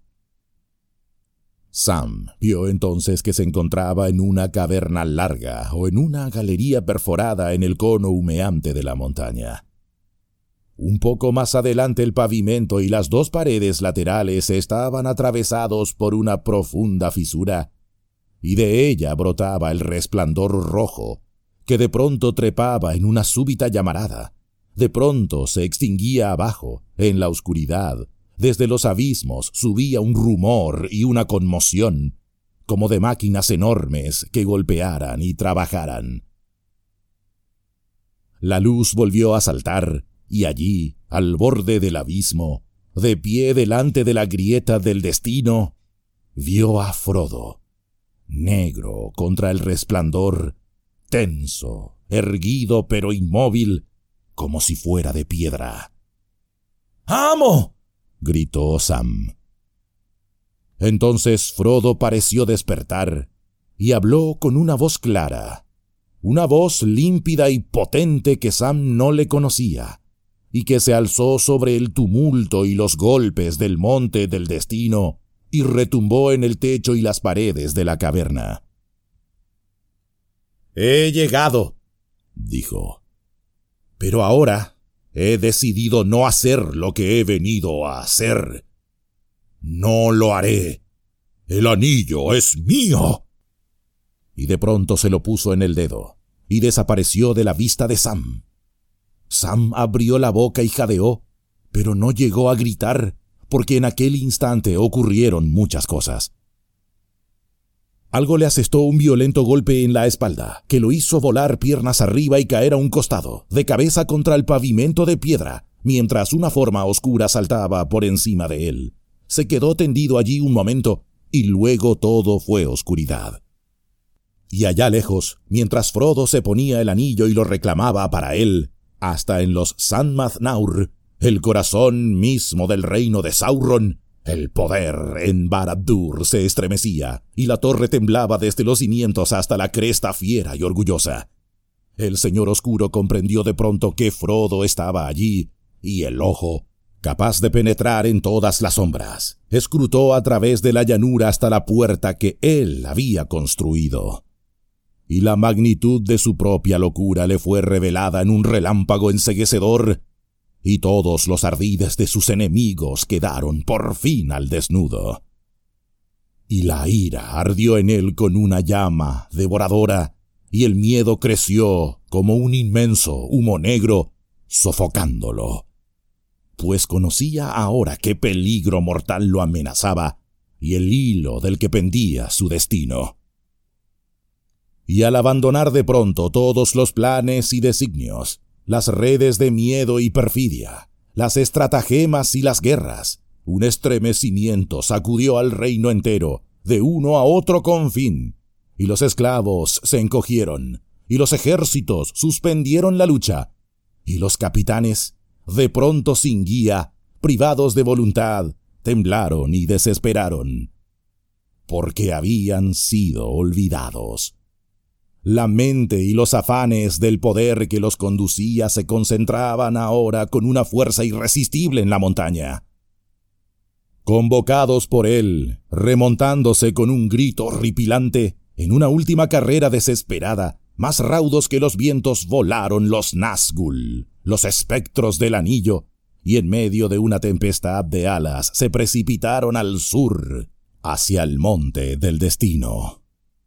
Sam vio entonces que se encontraba en una caverna larga o en una galería perforada en el cono humeante de la montaña. Un poco más adelante el pavimento y las dos paredes laterales estaban atravesados por una profunda fisura, y de ella brotaba el resplandor rojo, que de pronto trepaba en una súbita llamarada, de pronto se extinguía abajo, en la oscuridad. Desde los abismos subía un rumor y una conmoción, como de máquinas enormes que golpearan y trabajaran. La luz volvió a saltar, y allí, al borde del abismo, de pie delante de la grieta del destino, vio a Frodo, negro contra el resplandor, tenso, erguido pero inmóvil, como si fuera de piedra. ¡Amo!, gritó Sam. Entonces Frodo pareció despertar y habló con una voz clara, una voz límpida y potente que Sam no le conocía, y que se alzó sobre el tumulto y los golpes del monte del destino y retumbó en el techo y las paredes de la caverna. «He llegado», dijo, «pero ahora he decidido no hacer lo que he venido a hacer. No lo haré. El anillo es mío». Y de pronto se lo puso en el dedo, y desapareció de la vista de Sam. Sam abrió la boca y jadeó, pero no llegó a gritar, porque en aquel instante ocurrieron muchas cosas. Algo le asestó un violento golpe en la espalda, que lo hizo volar piernas arriba y caer a un costado, de cabeza contra el pavimento de piedra, mientras una forma oscura saltaba por encima de él. Se quedó tendido allí un momento, y luego todo fue oscuridad. Y allá lejos, mientras Frodo se ponía el anillo y lo reclamaba para él, hasta en los Sanmath Naur, el corazón mismo del reino de Sauron, el poder en Barad-dûr se estremecía, y la torre temblaba desde los cimientos hasta la cresta fiera y orgullosa. El Señor Oscuro comprendió de pronto que Frodo estaba allí, y el ojo, capaz de penetrar en todas las sombras, escrutó a través de la llanura hasta la puerta que él había construido. Y la magnitud de su propia locura le fue revelada en un relámpago enceguecedor, y todos los ardides de sus enemigos quedaron por fin al desnudo. Y la ira ardió en él con una llama devoradora, y el miedo creció como un inmenso humo negro, sofocándolo. Pues conocía ahora qué peligro mortal lo amenazaba, y el hilo del que pendía su destino. Y al abandonar de pronto todos los planes y designios, las redes de miedo y perfidia, las estratagemas y las guerras, un estremecimiento sacudió al reino entero, de uno a otro confín, y los esclavos se encogieron, y los ejércitos suspendieron la lucha, y los capitanes, de pronto sin guía, privados de voluntad, temblaron y desesperaron, porque habían sido olvidados. La mente y los afanes del poder que los conducía se concentraban ahora con una fuerza irresistible en la montaña. Convocados por él, remontándose con un grito horripilante, en una última carrera desesperada, más raudos que los vientos volaron los Nazgûl, los espectros del anillo, y en medio de una tempestad de alas se precipitaron al sur, hacia el monte del destino.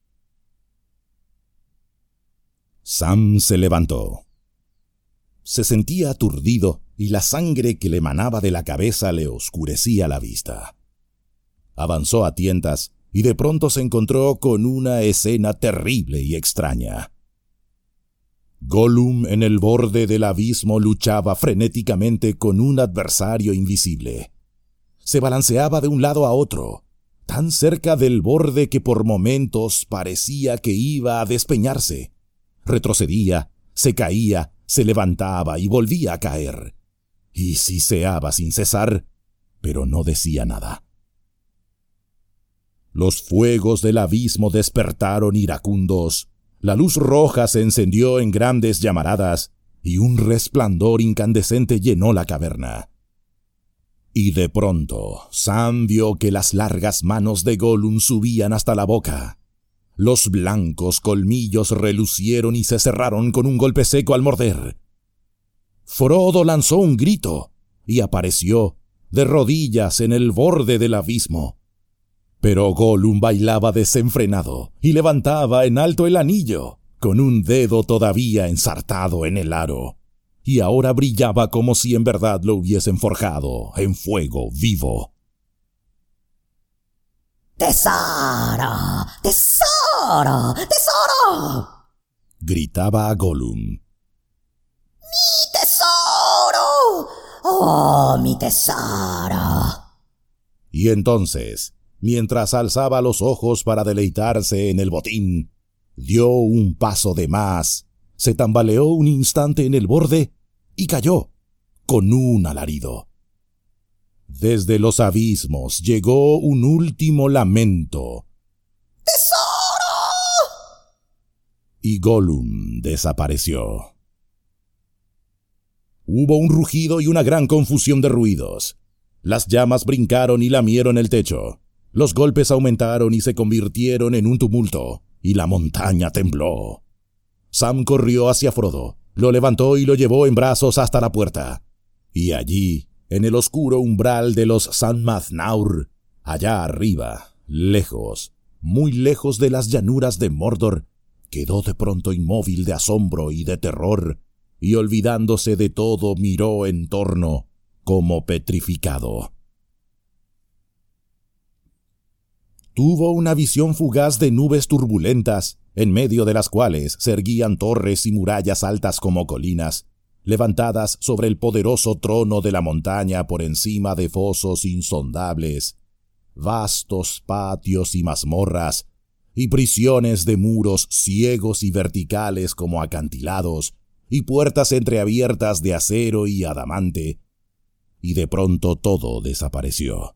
Sam se levantó. Se sentía aturdido y la sangre que le emanaba de la cabeza le oscurecía la vista. Avanzó a tientas y de pronto se encontró con una escena terrible y extraña. Gollum en el borde del abismo luchaba frenéticamente con un adversario invisible. Se balanceaba de un lado a otro, tan cerca del borde que por momentos parecía que iba a despeñarse. Retrocedía, se caía, se levantaba y volvía a caer. Y siseaba sin cesar, pero no decía nada. Los fuegos del abismo despertaron iracundos, la luz roja se encendió en grandes llamaradas, y un resplandor incandescente llenó la caverna. Y de pronto Sam vio que las largas manos de Gollum subían hasta la boca. Los blancos colmillos relucieron y se cerraron con un golpe seco al morder. Frodo lanzó un grito y apareció, de rodillas en el borde del abismo. Pero Gollum bailaba desenfrenado y levantaba en alto el anillo, con un dedo todavía ensartado en el aro, y ahora brillaba como si en verdad lo hubiesen forjado en fuego vivo. ¡Tesoro! ¡Tesoro! ¡Tesoro! Gritaba a Gollum. ¡Mi tesoro! ¡Oh, mi tesoro! Y entonces, mientras alzaba los ojos para deleitarse en el botín, dio un paso de más, se tambaleó un instante en el borde y cayó, con un alarido. Desde los abismos llegó un último lamento. ¡Tesoro! Y Gollum desapareció. Hubo un rugido y una gran confusión de ruidos. Las llamas brincaron y lamieron el techo. Los golpes aumentaron y se convirtieron en un tumulto, y la montaña tembló. Sam corrió hacia Frodo, lo levantó y lo llevó en brazos hasta la puerta. Y allí, en el oscuro umbral de los San-Mathnaur, allá arriba, lejos, muy lejos de las llanuras de Mordor, quedó de pronto inmóvil de asombro y de terror, y olvidándose de todo miró en torno, como petrificado. Tuvo una visión fugaz de nubes turbulentas, en medio de las cuales se erguían torres y murallas altas como colinas, levantadas sobre el poderoso trono de la montaña por encima de fosos insondables, vastos patios y mazmorras, y prisiones de muros ciegos y verticales como acantilados, y puertas entreabiertas de acero y adamante, y de pronto todo desapareció.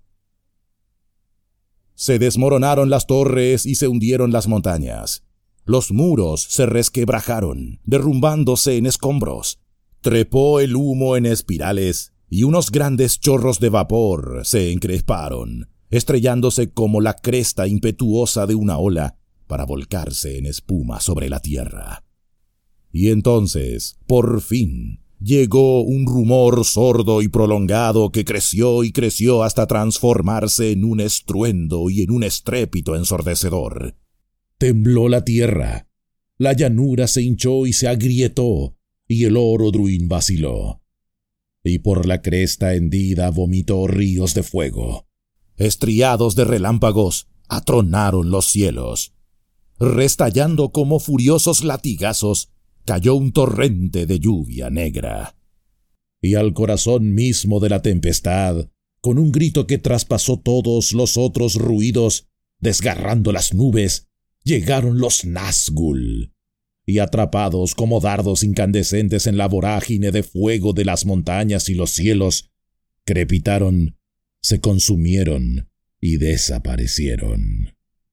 Se desmoronaron las torres y se hundieron las montañas. Los muros se resquebrajaron, derrumbándose en escombros. Trepó el humo en espirales, y unos grandes chorros de vapor se encresparon, estrellándose como la cresta impetuosa de una ola para volcarse en espuma sobre la tierra. Y entonces, por fin, llegó un rumor sordo y prolongado que creció y creció hasta transformarse en un estruendo y en un estrépito ensordecedor. Tembló la tierra, la llanura se hinchó y se agrietó, y el Orodruin vaciló. Y por la cresta hendida vomitó ríos de fuego. Estriados de relámpagos, atronaron los cielos. Restallando como furiosos latigazos, cayó un torrente de lluvia negra. Y al corazón mismo de la tempestad, con un grito que traspasó todos los otros ruidos, desgarrando las nubes, llegaron los Nazgûl. y atrapados como dardos incandescentes en la vorágine de fuego de las montañas y los cielos, crepitaron, se consumieron y desaparecieron.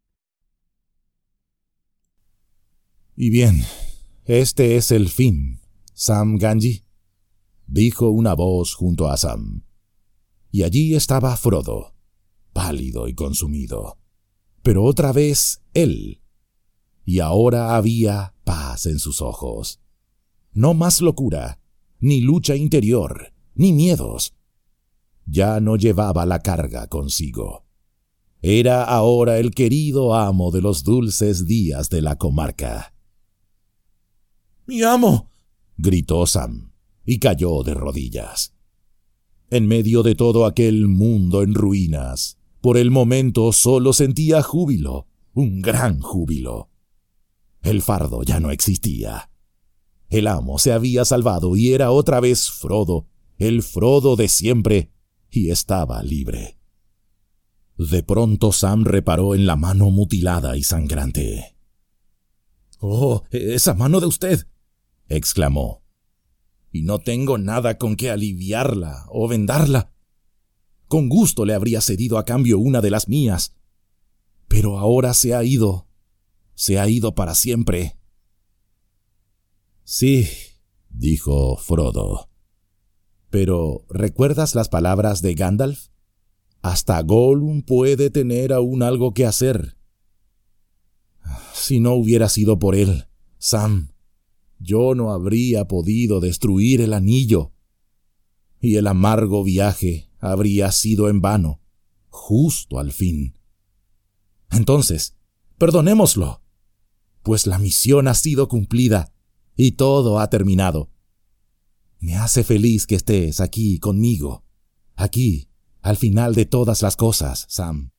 Y bien, este es el fin, Sam Gamgee, dijo una voz junto a Sam. Y allí estaba Frodo, pálido y consumido, pero otra vez él. Y ahora había paz en sus ojos. No más locura, ni lucha interior, ni miedos. Ya no llevaba la carga consigo. Era ahora el querido amo de los dulces días de la comarca. ¡Mi amo!, gritó Sam, y cayó de rodillas. En medio de todo aquel mundo en ruinas, por el momento solo sentía júbilo, un gran júbilo. El fardo ya no existía. El amo se había salvado y era otra vez Frodo, el Frodo de siempre, y estaba libre. De pronto Sam reparó en la mano mutilada y sangrante. «¡Oh, esa mano de usted!», exclamó. «Y no tengo nada con que aliviarla o vendarla. Con gusto le habría cedido a cambio una de las mías. Pero ahora se ha ido para siempre». «Sí», dijo Frodo. «Pero ¿recuerdas las palabras de Gandalf? Hasta Gollum puede tener aún algo que hacer. Si no hubiera sido por él, Sam, yo no habría podido destruir el anillo. Y el amargo viaje habría sido en vano, justo al fin. Entonces, perdonémoslo, pues la misión ha sido cumplida y todo ha terminado. Me hace feliz que estés aquí conmigo, aquí, al final de todas las cosas, Sam».